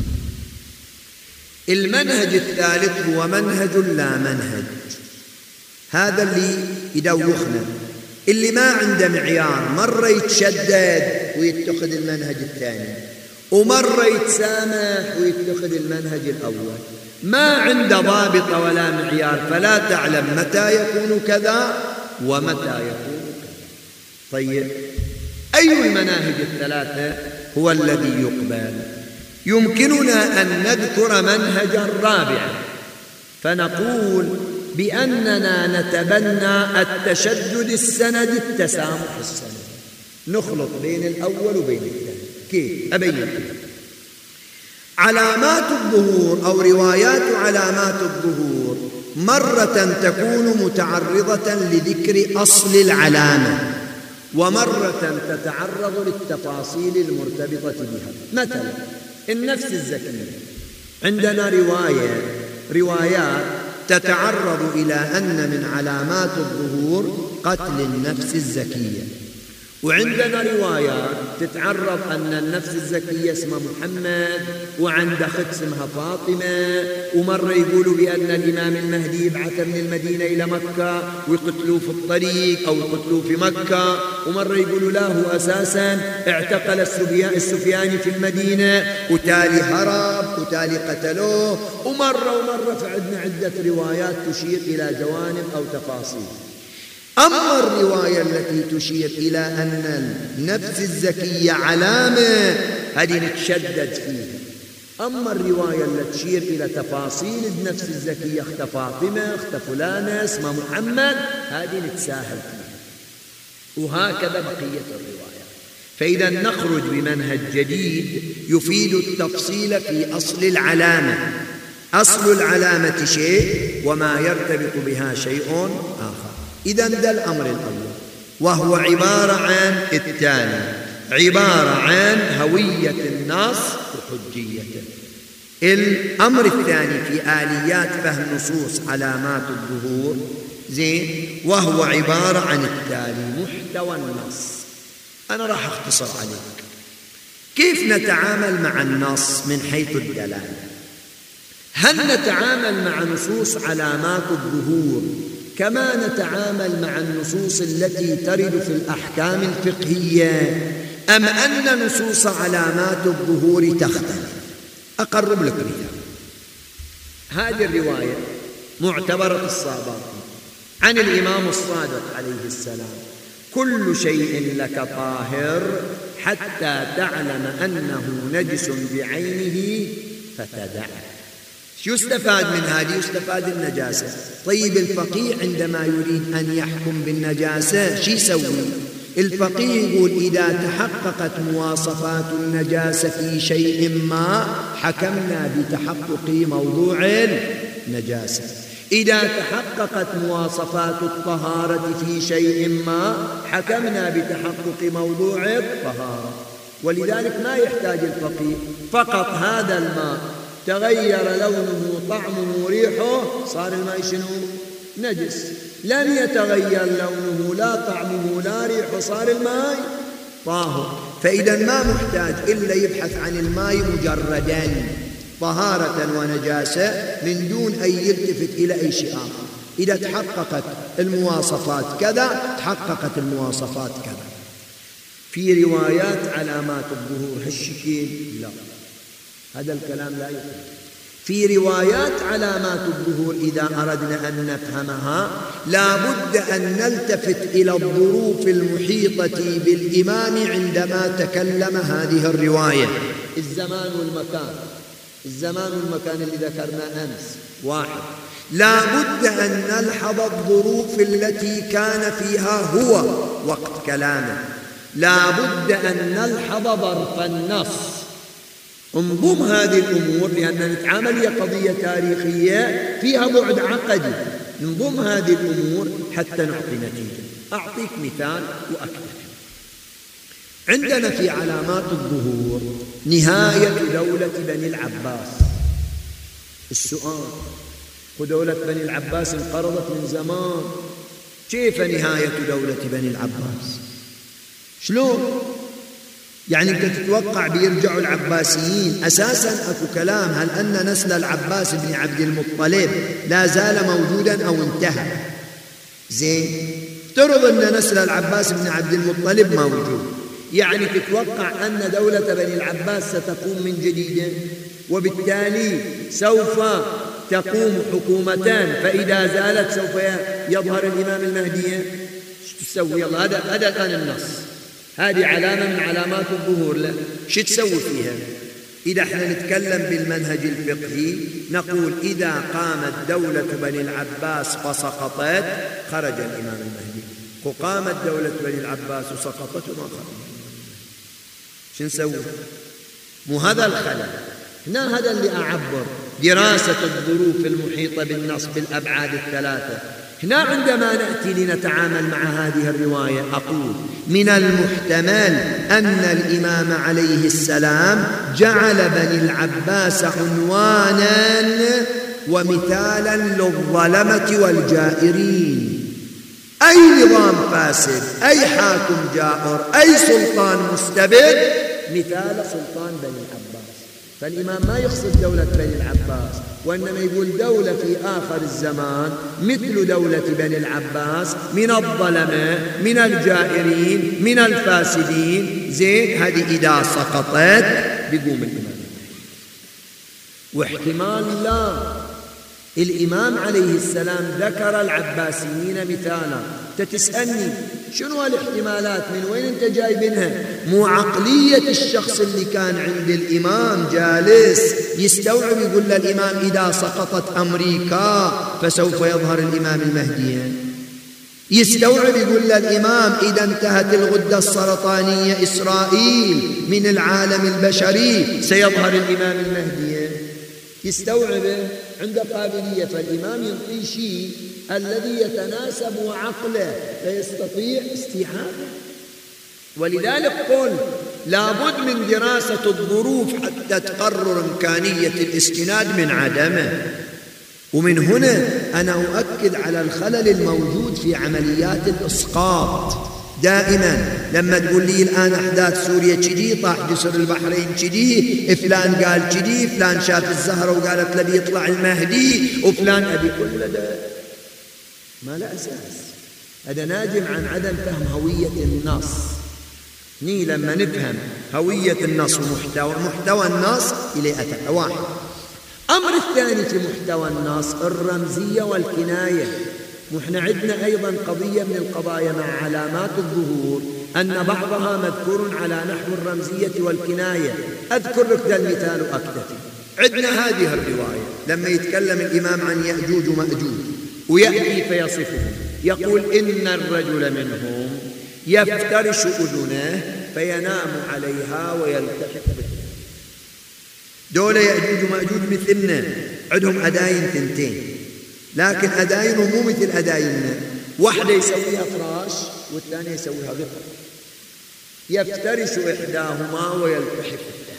المنهج الثالث هو منهج لا منهج. هذا اللي يدوخنا، اللي ما عنده معيار، مرة يتشدد ويتخذ المنهج الثاني، ومرة يتسامح ويتخذ المنهج الأول، ما عنده ضابط ولا معيار، فلا تعلم متى يكون كذا ومتى يكون كذا. طيب، أي المناهج الثلاثة هو الذي يقبل؟ يمكننا أن نذكر منهجا رابعا، فنقول بأننا نتبنى التشدد السند التسامح السند، نخلط بين الأول وبين الثاني. كيف؟ أبين. علامات الظهور أو روايات علامات الظهور مرة تكون متعرضة لذكر أصل العلامة، ومرة تتعرض للتفاصيل المرتبطة بها. مثلا النفس الزكية، عندنا رواية روايات تتعرض إلى أن من علامات الظهور قتل النفس الزكية، وعندنا روايات تتعرض أن النفس الزكية اسمها محمد وعند أخت اسمها فاطمة، ومرة يقولوا بأن الإمام المهدي يبعث من المدينة إلى مكة ويقتلوه في الطريق أو يقتلوه في مكة، ومرة يقولوا لا هو أساسا اعتقل السفياني في المدينة وتالي هرب وتالي قتلوه، ومرة ومرة فعندنا عدة روايات تشير إلى جوانب أو تفاصيل. أما الرواية التي تشير إلى أن النفس الزكية علامة هذه نتشدد فيها. أما الرواية التي تشير إلى تفاصيل النفس الزكية، اخت فاطمة اخت فلانة اسمها محمد، هذه نتساهل فيها. وهكذا بقية الرواية. فإذا نخرج بمنهج جديد يفيد التفصيل في أصل العلامة. أصل العلامة شيء وما يرتبط بها شيء آخر. إذن ده الأمر الأول، وهو عبارة عن الثاني، عبارة عن هوية النص وحجيته. الأمر الثاني في آليات فهم نصوص علامات الظهور، زين، وهو عبارة عن التالي: محتوى النص. أنا راح أختصر عليك كيف نتعامل مع النص من حيث الدلالة. هل نتعامل مع نصوص علامات الظهور كما نتعامل مع النصوص التي ترد في الأحكام الفقهية، أم أن نصوص علامات الظهور تختلف؟ أقرب لك مثال. هذه الرواية معتبرة الصابري عن الإمام الصادق عليه السلام: كل شيء لك طاهر حتى تعلم أنه نجس بعينه فتدعه. شو يستفاد من هذه؟ يستفاد النجاسة. طيب الفقيه عندما يريد أن يحكم بالنجاسة شو يسوي؟ الفقيه يقول إذا تحققت مواصفات النجاسة في شيء ما حكمنا بتحقق موضوع النجاسة، إذا تحققت مواصفات الطهارة في شيء ما حكمنا بتحقق موضوع الطهارة. ولذلك ما يحتاج الفقيه فقط هذا الماء تغير لونه طعمه ريحه صار الماء شنو؟ نجس. لم يتغير لونه لا طعمه لا ريحه صار الماء طاهر. فإذا ما محتاج إلا يبحث عن الماء مجردا طهارة ونجاسة من دون أن يلتفت إلى أي شيء آخر. إذا تحققت المواصفات كذا تحققت المواصفات كذا. في روايات علامات الظهور هالشكل لا، هذا الكلام لا يفهم. في روايات علامات الظهور إذا أردنا أن نفهمها لا بد أن نلتفت إلى الظروف المحيطة بالإمام عندما تكلم هذه الرواية. الزمان والمكان، الزمان والمكان اللي ذكرنا أمس واحد، لا بد أن نلحظ الظروف التي كان فيها هو وقت كلامه، لا بد أن نلحظ ظرف النص. انضم هذه الأمور لأن نتعامل هي قضية تاريخية فيها بعد عقدي، ننضم هذه الأمور حتى نعطي نتيجة. أعطيك مثال وأكثر. عندنا في علامات الظهور نهاية دولة بني العباس. السؤال: ودولة بني العباس انقرضت من زمان، كيف نهاية دولة بني العباس؟ شلون؟ يعني أنت تتوقع بيرجعوا العباسيين؟ أساساً أكو كلام هل أن نسل العباس بن عبد المطلب لا زال موجوداً أو انتهى؟ زين، افترض أن نسل العباس بن عبد المطلب موجود، يعني تتوقع أن دولة بني العباس ستقوم من جديد، وبالتالي سوف تقوم حكومتان، فإذا زالت سوف يظهر الإمام المهدي. شو تسوي؟ يلا هذا هذا الآن النص، هذه علامة من علامات الظهور. لا، شو تسوي فيها؟ إذا احنا نتكلم بالمنهج الفقهي نقول إذا قامت دولة بني العباس فسقطت خرج الإمام المهدي، وقامت دولة بني العباس وسقطت وما خرج. شو نسوي؟ مو هذا الخلل هنا، هذا اللي أعبر دراسة الظروف المحيطة بالنص بالأبعاد الثلاثة. هنا عندما نأتي لنتعامل مع هذه الرواية أقول من المحتمل أن الإمام عليه السلام جعل بني العباس عنوانا ومثالا للظلمة والجائرين. أي نظام فاسد، أي حاكم جائر، أي سلطان مستبد مثال سلطان بني العباس. فالإمام ما يقصد دولة بني العباس، وإنما يقول دولة في آخر الزمان مثل دولة بني العباس من الظلمة، من الجائرين، من الفاسدين. زين، هذه إذا سقطت بيقوم الإمام. واحتمال لا الإمام عليه السلام ذكر العباسيين مثالا. تتسألني شنو الاحتمالات، من وين انت جايبينها؟ مو عقلية الشخص اللي كان عند الإمام جالس يستوعب يقول للإمام إذا سقطت أمريكا فسوف يظهر الإمام المهدي؟ يستوعب يقول للإمام إذا انتهت الغدة السرطانية إسرائيل من العالم البشري سيظهر الإمام المهدي؟ يستوعبه؟ عنده قابلية. فالإمام ينطي شيء الذي يتناسب عقله فيستطيع استيعابه. ولذلك قل لابد من دراسة الظروف حتى تقرر إمكانية الاستناد من عدمه. ومن هنا أنا أؤكد على الخلل الموجود في عمليات الإسقاط. دائما لما تقول لي الآن أحداث سوريا كذي، طاح جسر البحرين كذي، فلان قال كذي، فلان شاف الزهرة وقالت له بيطلع المهدي، وفلان أبي، كل ده ما له أساس. هذا ناجم عن عدم فهم هوية النص. ني لما نفهم هوية النص ومحتوى محتوى النص إليه أتى واحد. أمر الثاني في محتوى النص الرمزية والكناية. ونحن عندنا أيضا قضية من القضايا مع علامات الظهور أن بعضها مذكور على نحو الرمزية والكناية. أذكر لك ذا المثال أكتفي. عندنا هذه الرواية لما يتكلم الإمام عن يأجوج ومأجوج ويأتي فيصفهم، يقول إن الرجل منهم يفترش أذنه فينام عليها ويلتحق به. دول يأجوج ومأجوج مثلنا، عندهم أداين تنتين، لكن أداينهم مو مثل أدايننا. واحدة يسويها فراش والثانية يسويها غطاء. يفترش إحداهما ويلتحق به.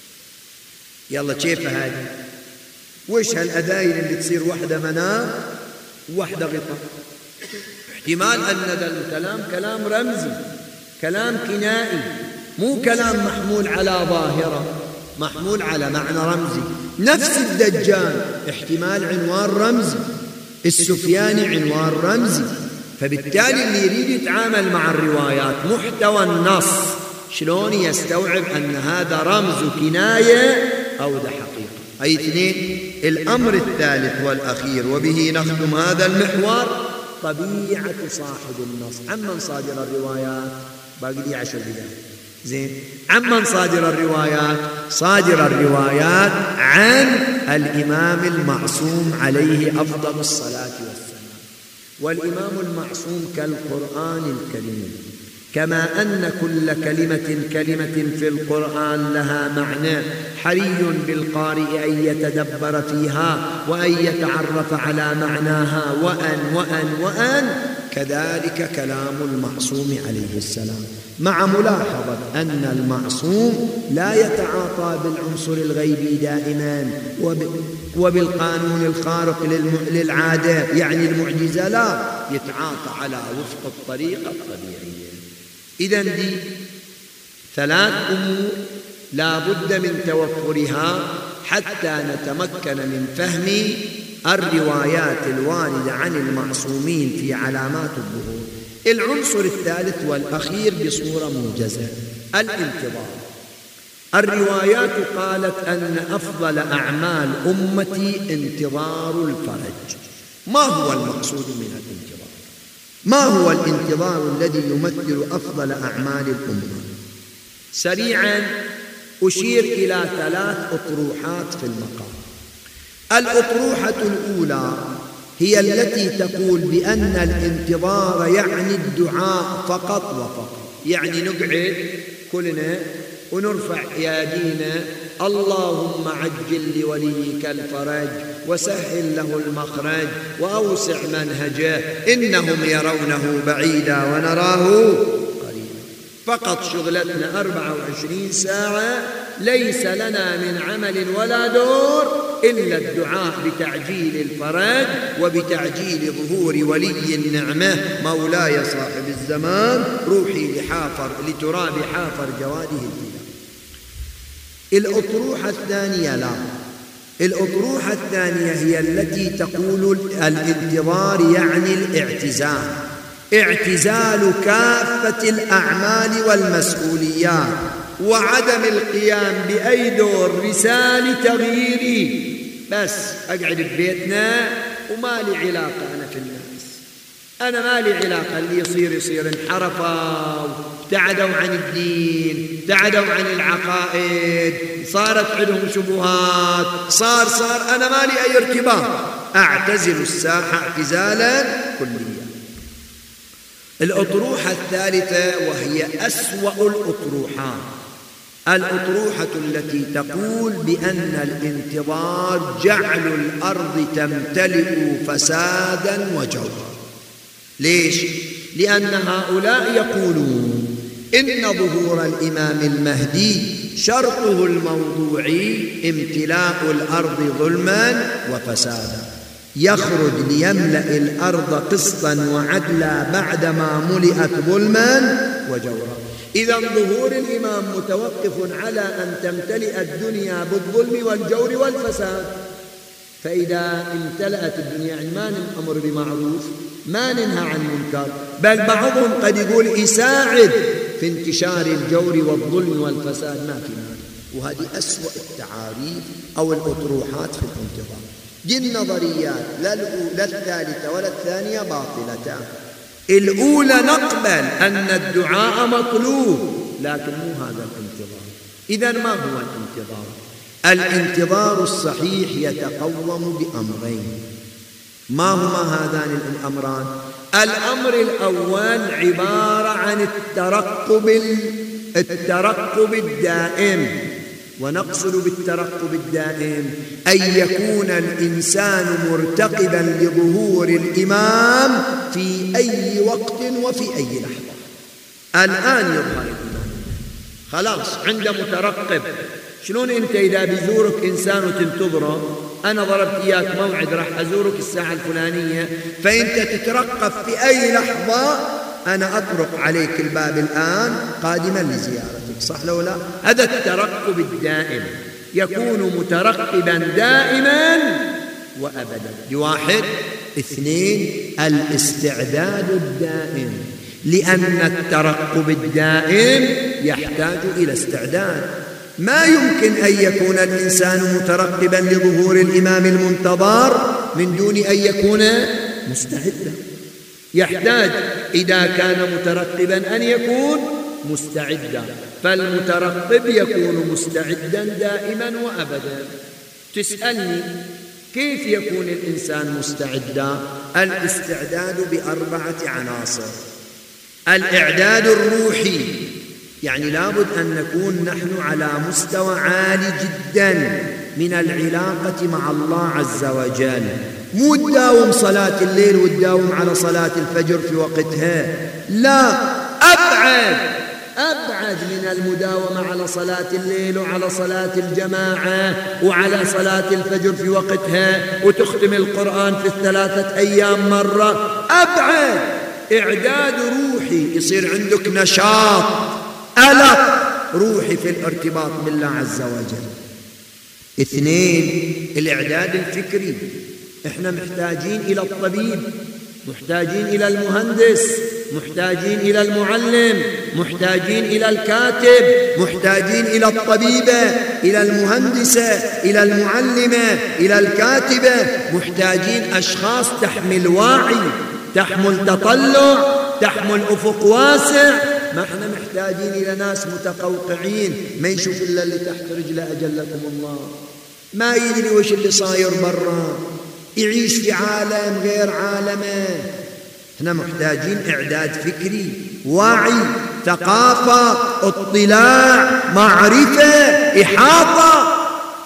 يلا كيف هذه؟ وش هالأداين اللي تصير واحدة منام وواحدة غطاء؟ احتمال أن ذا الكلام كلام رمزي، كلام كنائي، مو كلام محمول على ظاهرة، محمول على معنى رمزي. نفس الدجال احتمال عنوان رمزي، السفياني عنوان رمزي. فبالتالي اللي يريد يتعامل مع الروايات محتوى النص شلون يستوعب أن هذا رمز كناية أو ده حقيقة. أي اثنين. الأمر الثالث والأخير وبه نختم هذا المحور طبيعة صاحب النص. عمن صادر الروايات؟ باقي لي عشر دقائق. زين، عمن صادر الروايات؟ صادر الروايات عن الإمام المعصوم عليه أفضل الصلاة والسلام. والإمام المعصوم كالقرآن الكريم، كما أن كل كلمة كلمة في القرآن لها معنى، حري بالقارئ أن يتدبر فيها وأن يتعرف على معناها. وأن وأن وأن كذلك كلام المعصوم عليه السلام، مع ملاحظة أن المعصوم لا يتعاطى بالعنصر الغيبي دائما وبالقانون الخارق للعادة، يعني المعجزة، لا، يتعاطى على وفق الطريقة الطبيعية. إذن دي ثلاث أمور لا بد من توفرها حتى نتمكن من فهم الروايات الواردة عن المعصومين في علامات الظهور. العنصر الثالث والأخير بصورة موجزة الانتظار. الروايات قالت أن أفضل أعمال أمتي انتظار الفرج. ما هو المقصود من الانتظار؟ ما هو الانتظار الذي يمثل أفضل أعمال الأمة؟ سريعا أشير إلى ثلاث أطروحات في المقام. الأطروحة الأولى هي التي تقول بأن الانتظار يعني الدعاء فقط وفقط، يعني نقعد كلنا ونرفع يدينا: اللهم عجل لوليك الفرج وسهل له المخرج وأوسع منهجه إنهم يرونه بعيدا ونراه قريبا. فقط شغلتنا أربعة وعشرين ساعة ليس لنا من عمل ولا دور إلا الدعاء بتعجيل الفرج وبتعجيل ظهور ولي النعمة مولاي صاحب الزمان روحي لحافر لتراب حافر جواده الفداء. الأطروحة الثانية لا، الأطروحة الثانية هي التي تقول الانتظار يعني الاعتزال، اعتزال كافة الأعمال والمسؤوليات وعدم القيام بأي دور رسالة تغييري، بس أقعد ببيتنا وما لي علاقة أنا في الناس، أنا ما لي علاقة، اللي يصير يصير. انحرفوا، ابتعدوا عن الدين، ابتعدوا عن العقائد، صارت عندهم شبهات، صار صار أنا ما لي أي ارتباط، أعتزل الساحة اعتزالا كليا. الأطروحة الثالثة وهي أسوأ الأطروحات، الأطروحة التي تقول بأن الانتظار جعل الأرض تمتلئ فسادا وجورا. ليش؟ لأن هؤلاء يقولون إن ظهور الإمام المهدي شرطه الموضوعي امتلاء الأرض ظلما وفسادا، يخرج ليملأ الأرض قسطا وعدلا بعدما ملئت ظلما وجورا. إذا ظهور الإمام متوقف على أن تمتلئ الدنيا بالظلم والجور والفساد، فإذا امتلأت الدنيا يعني ما نأمر بمعروف، ما ننهى عن منكر، بل بعضهم قد يقول يساعد في انتشار الجور والظلم والفساد، ما في مانع. وهذه أسوأ التعاريف أو الأطروحات في الانتظار. دي النظريات لا الثالثة ولا الثانية باطلتان. الأولى نقبل أن الدعاء مطلوب، لكن مو هذا الانتظار. إذن ما هو الانتظار؟ الانتظار الصحيح يتقوم بأمرين. ما هما هذان الأمران؟ الأمر الأول عبارة عن الترقب الترقب الدائم، ونقصد بالترقب الدائم أن يكون الإنسان مرتقبا لظهور الإمام في أي وقت وفي أي لحظة. الآن يظهر الإمام، خلاص عنده مترقب. شلون أنت إذا بيزورك إنسان وتنتظره؟ أنا ضربت إياك موعد راح أزورك الساعة الفلانية، فأنت تترقب في أي لحظة أنا أطرق عليك الباب الآن قادما لزيارتك، صح لو لا؟ هذا الترقب الدائم، يكون مترقبا دائما وأبدا. لواحد. اثنين، الاستعداد الدائم، لأن الترقب الدائم يحتاج إلى استعداد. ما يمكن أن يكون الإنسان مترقبا لظهور الإمام المنتظر من دون أن يكون مستعدا. يحتاج إذا كان مترقبا أن يكون مستعدا، فالمترقب يكون مستعدا دائما وأبدا. تسألني كيف يكون الإنسان مستعدا؟ الاستعداد بأربعة عناصر. الإعداد الروحي، يعني لابد أن نكون نحن على مستوى عالي جدا من العلاقة مع الله عز وجل. مو تداوم صلاة الليل وتداوم على صلاة الفجر في وقتها، لا، أبعد أبعد من المداومة على صلاة الليل وعلى صلاة الجماعة وعلى صلاة الفجر في وقتها وتختم القرآن في الثلاثة أيام مرة. أبعد. إعداد روحي، يصير عندك نشاط، ألق روحي في الارتباط بالله عز وجل. اثنين، الإعداد الفكري. إحنا محتاجين إلى الطبيب، محتاجين إلى المهندس، محتاجين إلى المعلم، محتاجين إلى الكاتب، محتاجين إلى الطبيبة، إلى المهندسة، إلى المعلمة، إلى الكاتبة. محتاجين أشخاص تحمل وعي، تحمل تطلع، تحمل أفق واسع. ما احنا محتاجين إلى ناس متقوقعين ما يشوف إلا اللي تحت رجله أجلكم الله، ما يدري وش اللي صاير برا، يعيش في عالم غير عالمه. احنا محتاجين إعداد فكري، وعي، ثقافة، اطلاع، معرفة، إحاطة.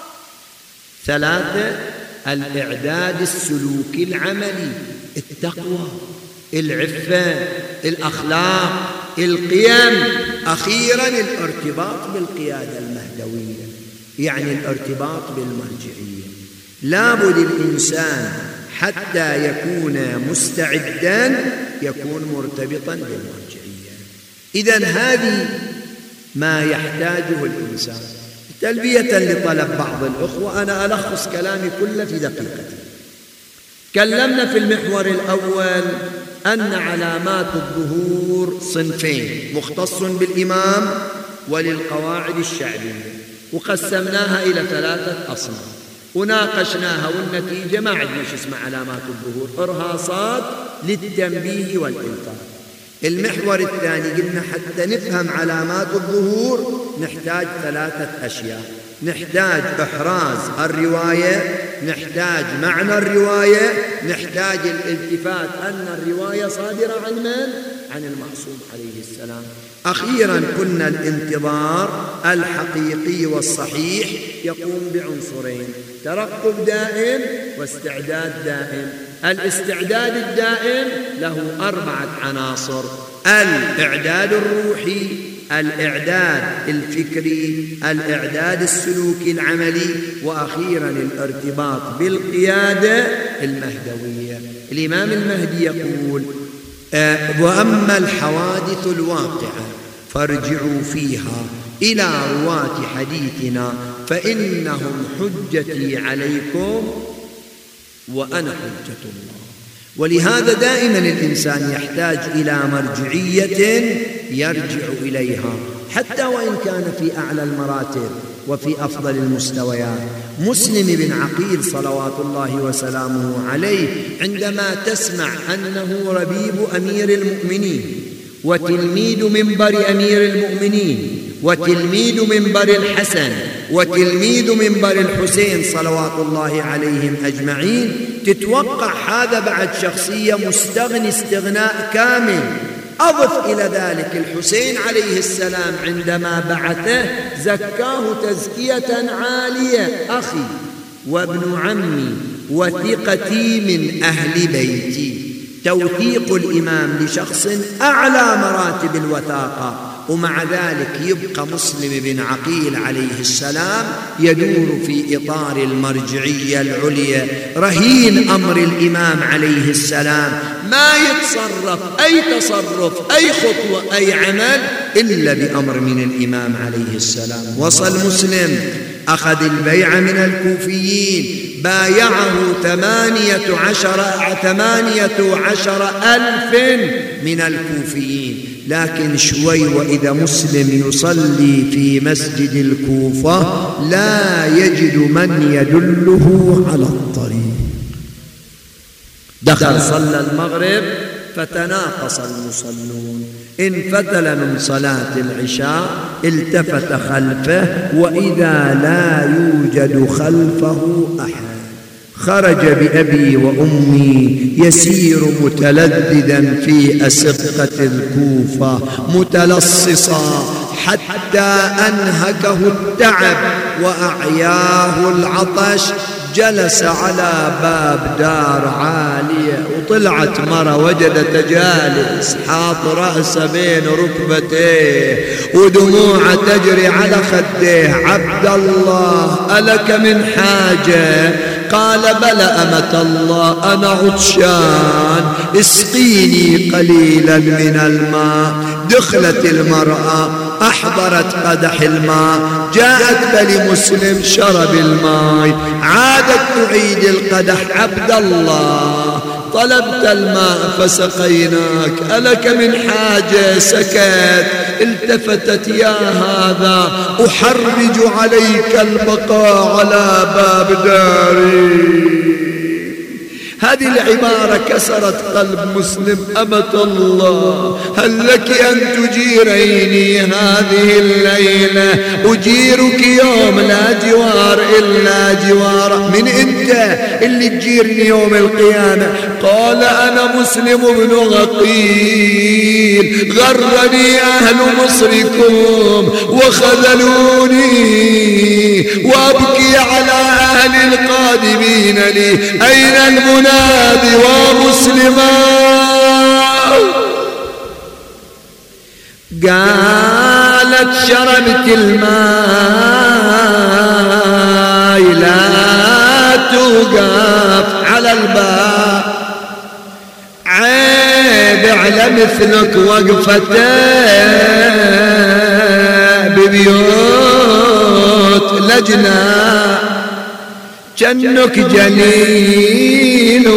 ثلاثة، الإعداد السلوكي العملي، التقوى، العفة، الأخلاق، القيم. أخيراً الارتباط بالقيادة المهدوية، يعني الارتباط بالمرجعية. لابد الإنسان حتى يكون مستعداً يكون مرتبطاً بالمرجعية. إذن هذه ما يحتاجه الإنسان. تلبية لطلب بعض الأخوة، أنا ألخص كلامي كله في دقيقتين. تكلمنا في المحور الأول أن علامات الظهور صنفين، مختص بالإمام وللقواعد الشعبية، وقسمناها إلى ثلاثة أصناف وناقشناها، والنتيجة ما عندنا شيء اسمه علامات الظهور، إرهاصات للتنبيه والإنذار. المحور الثاني قلنا حتى نفهم علامات الظهور نحتاج ثلاثة أشياء، نحتاج إحراز الرواية، نحتاج معنى الرواية، نحتاج الالتفات أن الرواية صادرة عن من؟ عن المعصوم عليه السلام. أخيراً قلنا الانتظار الحقيقي والصحيح يقوم بعنصرين، ترقب دائم واستعداد دائم. الاستعداد الدائم له أربعة عناصر: الإعداد الروحي، الإعداد الفكري، الإعداد السلوكي العملي، وأخيراً الارتباط بالقيادة المهدوية. الإمام المهدي يقول: آه وأما الحوادث الواقعة فارجعوا فيها إلى رواة حديثنا فإنهم حجتي عليكم وأنا حجة الله. ولهذا دائما الإنسان يحتاج إلى مرجعية يرجع إليها حتى وإن كان في أعلى المراتب وفي أفضل المستويات. مسلم بن عقيل صلوات الله وسلامه عليه عندما تسمع أنه ربيب أمير المؤمنين وتلميذ منبر أمير المؤمنين وتلميذ منبر الحسن وتلميذ منبر الحسين صلوات الله عليهم أجمعين، تتوقع هذا بعد شخصية مستغني استغناء كامل. أضف إلى ذلك الحسين عليه السلام عندما بعثه زكاه تزكية عالية: أخي وابن عمي وثقتي من أهل بيتي. توثيق الإمام لشخص أعلى مراتب الوثاقة، ومع ذلك يبقى مسلم بن عقيل عليه السلام يدور في إطار المرجعية العليا، رهين أمر الإمام عليه السلام، ما يتصرف أي تصرف أي خطوة أي عمل إلا بأمر من الإمام عليه السلام. وصل مسلم أخذ البيعة من الكوفيين، بايعه ثمانية عشر ثمانية عشر ألف من الكوفيين، لكن شوي وإذا مسلم يصلي في مسجد الكوفة لا يجد من يدله على الطريق. دخل صلى المغرب فتناقص المصلون، انفتل من صلاة العشاء التفت خلفه وإذا لا يوجد خلفه أحد. خرج بأبي وأمي يسير متلذذا في أسقة الكوفة متلصصا حتى أنهكه التعب وأعياه العطش، جلس على باب دار عالية، وطلعت مرة وجدت جالس حاط رأسه بين ركبتيه ودموعه تجري على خديه. عبد الله ألك من حاجة؟ قال بلى أمة الله، أنا عطشان، اسقيني قليلا من الماء. دخلت المرأة أحضرت قدح الماء، جاءت بني مسلم شرب الماء، عادت تعيد القدح. عبد الله طلبت الماء فسقيناك، ألك من حاجة؟ سكت. التفتت يا هذا أحرج عليك البقاء على باب داري. هذه العبارة كسرت قلب مسلم. أمة الله هل لك أن تجيريني هذه الليلة؟ أجيرك يوم لا جوار إلا جوار. من أنت اللي تجيرني يوم القيامة؟ قال أنا مسلم بن غقيل، غرني أهل مصركم وخذلوني، وأبكي على أهل القادمين لي. أين المنادي ومسلما؟ قالت شربت الماء، لا توقف على الباب، عيب على مثلك وقفته ببيوت لجنة، جنك جليل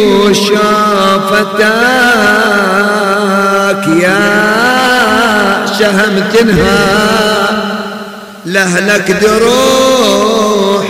وشافتك يا شهم تنهى، لهلك دروح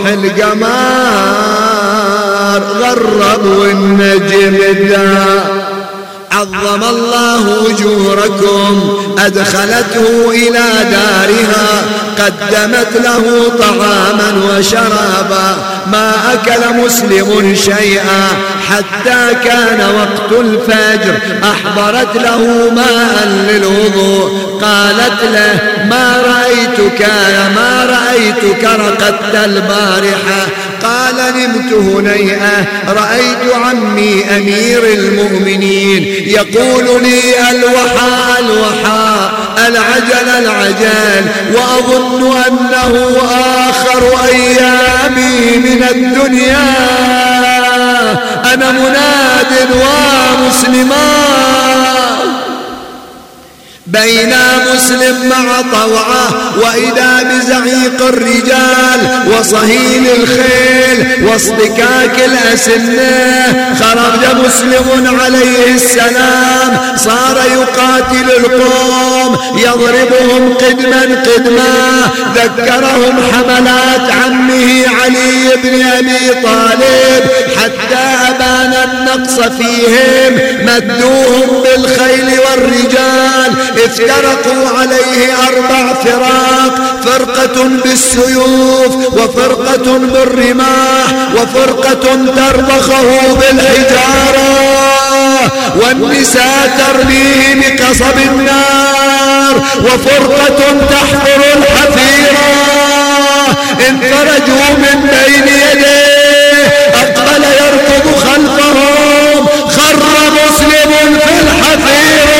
القمر غرب والنجم دا. عظم الله أجوركم، أدخلته إلى دارها، قدمت له طعاما وشرابا، ما أكل مسلم شيئا حتى كان وقت الفجر. أحضرت له ماء للوضوء، قالت له ما رأيتك ما رأيتك رقدت البارحة؟ قال نمت هنيئة، رأيت عمي أمير المؤمنين يقول لي الوحى الوحى، العجل العجل، وأظن أنه آخر أيامي من الدنيا. أنا مناد ومسلما، بين مسلم مع طوعه، وإذا بزعيق الرجال وصهيل الخيل واصطكاك الأسنة. خرج مسلم عليه السلام، صار يقاتل القوم، يضربهم قدما قدما. ذكرهم حملات عمه علي بن أبي طالب حتى أبان النقص فيهم، مدوهم بالخيل والرجال، افترقوا عليه أربع فراق، فرقة بالسيوف، وفرقة بالرماح، وفرقة تربخه بالحجارة، والنساء ترميه بقصب النار، وفرقة تحفر الحفيرة. انفرجوا من بين يديه، أقبل يركض خلفهم، خر مسلم في الحفيرة.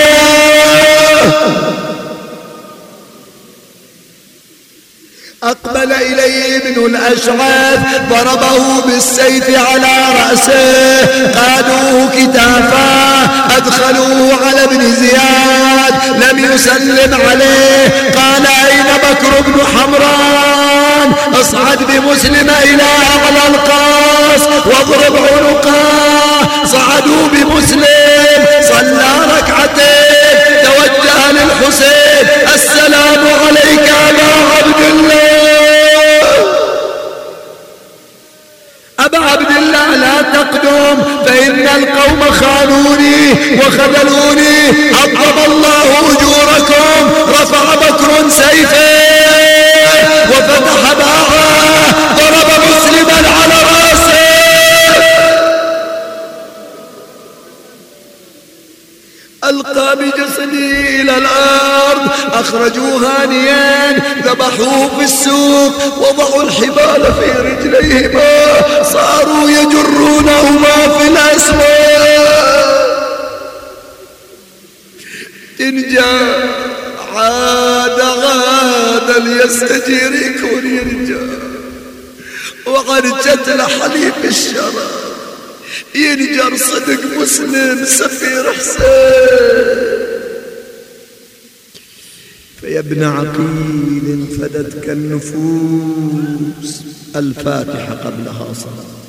أقبل إليه ابن الأشعث، ضربه بالسيف على رأسه، قادوه كتافه، أدخلوه على ابن زياد، لم يسلم عليه. قال أين بكر بن حمران؟ اصعد بمسلم إلى أعلى القاص واضرب عنقه. صعدوا بمسلم، صلى ركعتين، توجه للحسين، السلام عليك أبا عبد الله. أبا عبد الله لا تقدم، فإن القوم خانوني وخذلوني، عظم الله أجوركم. رفع بكر سيفه وفتح باعه، ضرب مسلما على رأسه. ألقى بجسدي إلى الأرض، فأخرجوه هانيا ذبحوه في السوق وضعوا الحبال في رجليهما صاروا يجرونهما في الأسواق. إن جاء عاد غادا ليستجير يكون يرجع وعرجت لحليب الشراب ينجر صدق مسلم سفير حسين. فيا ابن عقيل فدتك النفوس الفاتحة قبلها صلاة.